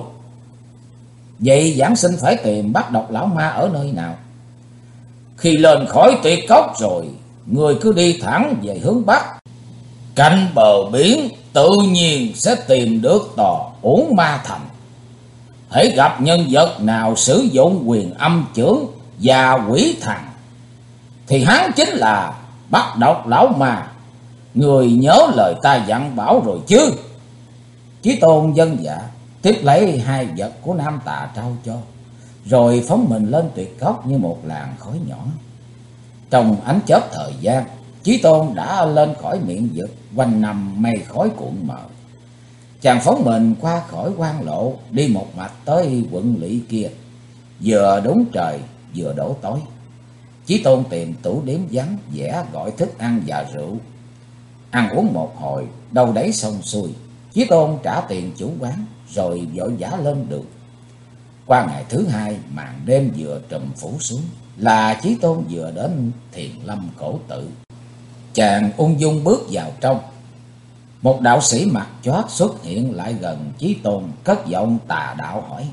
Vậy giảng sinh phải tìm bắt độc lão ma ở nơi nào?" "Khi lên khỏi Tuyệt Cốc rồi, ngươi cứ đi thẳng về hướng Bắc, cạnh bờ biển tự nhiên sẽ tìm được tòa Uổng Ma Thành. Hễ gặp nhân vật nào sử dụng quyền âm chưởng và quỷ thần thì hắn chính là bắt độc lão ma. Người nhớ lời ta dặn bảo rồi chứ?" Chí Tôn vâng dạ, tiếp lấy 2 vật của Nam Tà trao cho, rồi phóng mình lên Tuyệt Cốc như một làn khói nhỏ. Trong ánh chớp thời gian, Chí Tôn đã lên khỏi miệng vực, quanh năm mây khói cuộn mờ. Chàng phóng mình qua khỏi quan lộ, đi một mạch tới quận lỵ kia. Vừa đúng trời vừa đổ tối, Chí Tôn tìm tủ điếm vắng vẻ gọi thức ăn và rượu. Ăn uống một hồi, đâu đấy xong xuôi, Chí Tôn trả tiền chủ quán rồi vội vã lên đường. Qua ngày thứ 2, màn đêm vừa trùm phủ xuống, là Chí Tôn vừa đến Thiền Lâm Cổ Tự. Chàng ung dung bước vào trong. Một đạo sĩ mặt chót xuất hiện lại gần Chí Tôn, cất giọng tà đạo hỏi: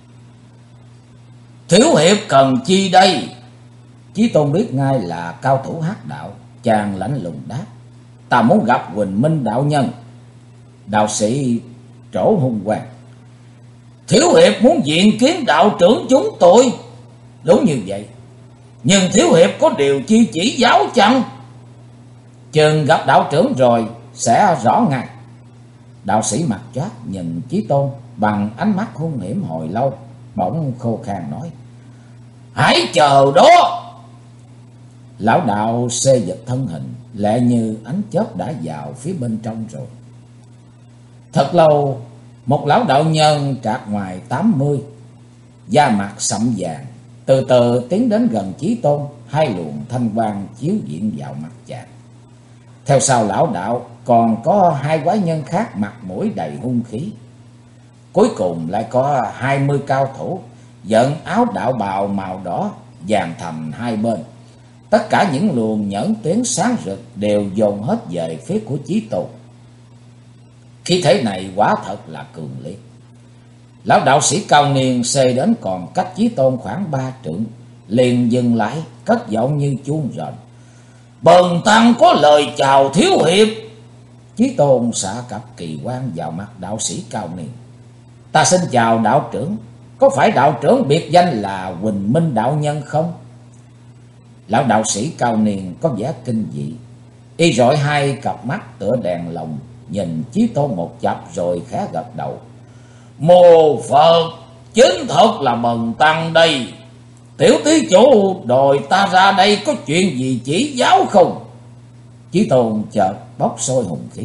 "Thiếu hiệp cần chi đây?" Chí Tôn biết ngay là cao thủ Hắc đạo. Chàng lạnh lùng đáp: "Ta muốn gặp Huỳnh Minh đạo nhân." Đạo sĩ trổ hung quang: "Thiếu hiệp muốn diện kiến đạo trưởng chúng tôi?" "Đúng như vậy, nhưng thiếu hiệp có điều chi chỉ giáo chăng?" "Chừng gặp đạo trưởng rồi sẽ rõ ngay." Đạo sĩ mặt chót nhìn Chí Tôn bằng ánh mắt hung hiểm hồi lâu, bỗng khô khan nói: "Hãy chờ đó." Lão đạo xê dịch thân hình, lẹ như ánh chớp đã vào phía bên trong rồi. Thật lâu, một lão đạo nhân trạc ngoài 80, da mặt sậm vàng, từ từ tiến đến gần Chí Tôn. 2 luồng thanh quang chiếu diện vào mặt chàng. Theo sau lão đạo còn có 2 quái nhân khác, mặt mũi đầy hung khí. Cuối cùng lại có 20 cao thủ, vận áo đạo bào màu đỏ vàng thầm 2 bên. Tất cả những luồng nhẫn tuyến sáng rực đều dồn hết về phía của Chí Tôn. Khí thế này quả thật là cường liệt. Lão đạo sĩ cao niên xê đến còn cách Chí Tôn khoảng 3 trượng, liền dừng lại, cất giọng như chuông rền: "Bần tăng có lời chào thiếu hiệp." Chí Tôn xạ cặp kỳ quan vào mặt đạo sĩ cao niên. Ta xin chào đạo trưởng, có phải đạo trưởng biệt danh là Huỳnh Minh đạo nhân không? Lão đạo sĩ cao niên có vẻ kinh dị, y rọi hai cặp mắt tựa đèn lồng nhìn Chí Tôn một chập rồi khẽ gật đầu. Mô Phật, chính thật là bần tăng đây. Tiểu thí chủ đòi ta ra đây có chuyện gì chỉ giáo không? Chí Tôn chợt bốc sôi hùng khí.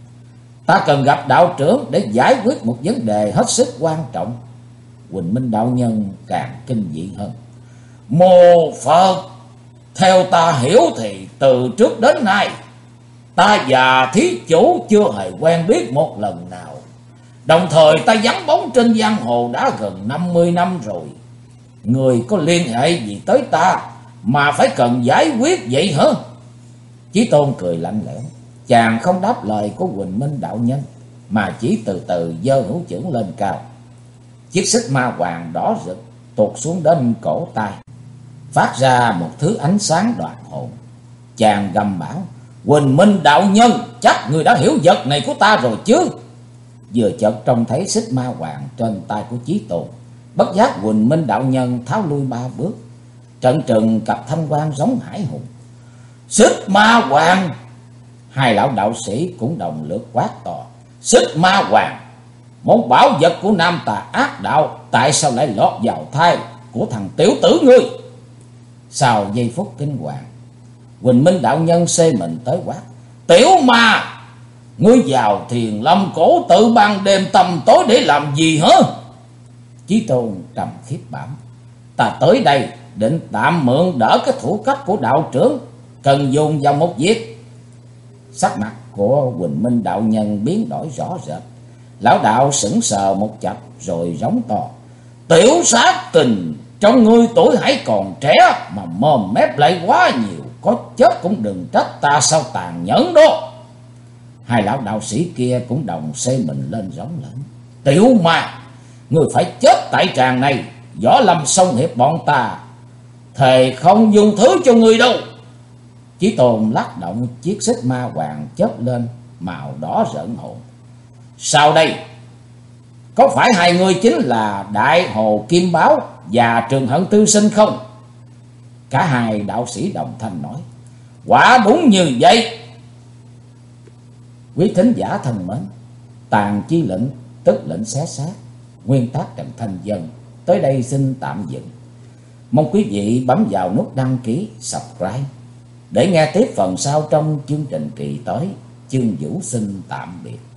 Ta cần gặp đạo trưởng để giải quyết một vấn đề hết sức quan trọng. Huỳnh Minh đạo nhân càng kinh dị hơn. Mô Phật, theo ta hiểu thì từ trước đến nay ta và thí chủ chưa hề quen biết một lần nào. Đồng thời ta vắng bóng trên giang hồ đã gần 50 năm rồi. Người có liên hệ gì tới ta mà phải cần giải quyết vậy hả? Chí Tôn cười lạnh lẽo. Chàng không đáp lời của Huỳnh Minh đạo nhân, mà chỉ từ từ giơ hữu chưởng lên cao. Chiếc xích ma hoàng đỏ rực tuột xuống đến cổ tay, phát ra một thứ ánh sáng đoạt hồn. Chàng gầm bảo. Huỳnh Minh đạo nhân, chắc người đã hiểu vật này của ta rồi chứ? Vừa chợt trông thấy xích ma hoàng trên tay của Chí Tôn, bất giác Huỳnh Minh đạo nhân tháo lui 3 bước, trận trừng cặp thanh quan giống hải hùng. Xích ma hoàng! Hai lão đạo sĩ cũng đồng lượt quát to. Xích ma hoàng, một bảo vật của nam tà ác đạo, tại sao lại lọt vào thai của thằng tiểu tử ngươi? Sau giây phút kinh hoàng, Huỳnh Minh đạo nhân xê mình tới quát. Tiểu ma, ngươi vào Thiền Lâm cổ tự ban đêm tầm tối để làm gì hả? Chí Tôn trầm khiếp bảo. Ta tới đây định tạm mượn đỡ cái thủ cách của đạo trưởng, cần dùng vào một việc. Sắc mặt của Huỳnh Minh đạo nhân biến đổi rõ rệt. Lão đạo sững sờ một chập rồi rống to. Tiểu sát tình, trong ngươi tuổi hãy còn trẻ mà mồm mép lại quá nhiều, có chết cũng đừng trách ta sao tàn nhẫn đó. Hai lão đạo sĩ kia cũng đồng xê mình lên rống lớn. Tiểu ma, ngươi phải chết tại tràng này. Võ Lâm Sông Hiệp bọn ta thề không dùng thứ cho ngươi đâu. Chí Tôn lắc động chiếc xích ma hoàng chớp lên màu đỏ rợn hồn. Sau đây, có phải hai người chính là Đại Hồ Kim Báo và Trường Hận Tư Sinh không? Cả hai đạo sĩ đồng thanh nói. Quả đúng như vậy. Quý thính giả thân mến, Tàn Chi Lệnh tức lệnh xé xác, nguyên tác Trần Thanh Dân tới đây xin tạm dừng. Mong quý vị bấm vào nút đăng ký, subscribe để nghe tiếp phần sau trong chương trình kỳ tới. Chương Vũ xin tạm biệt.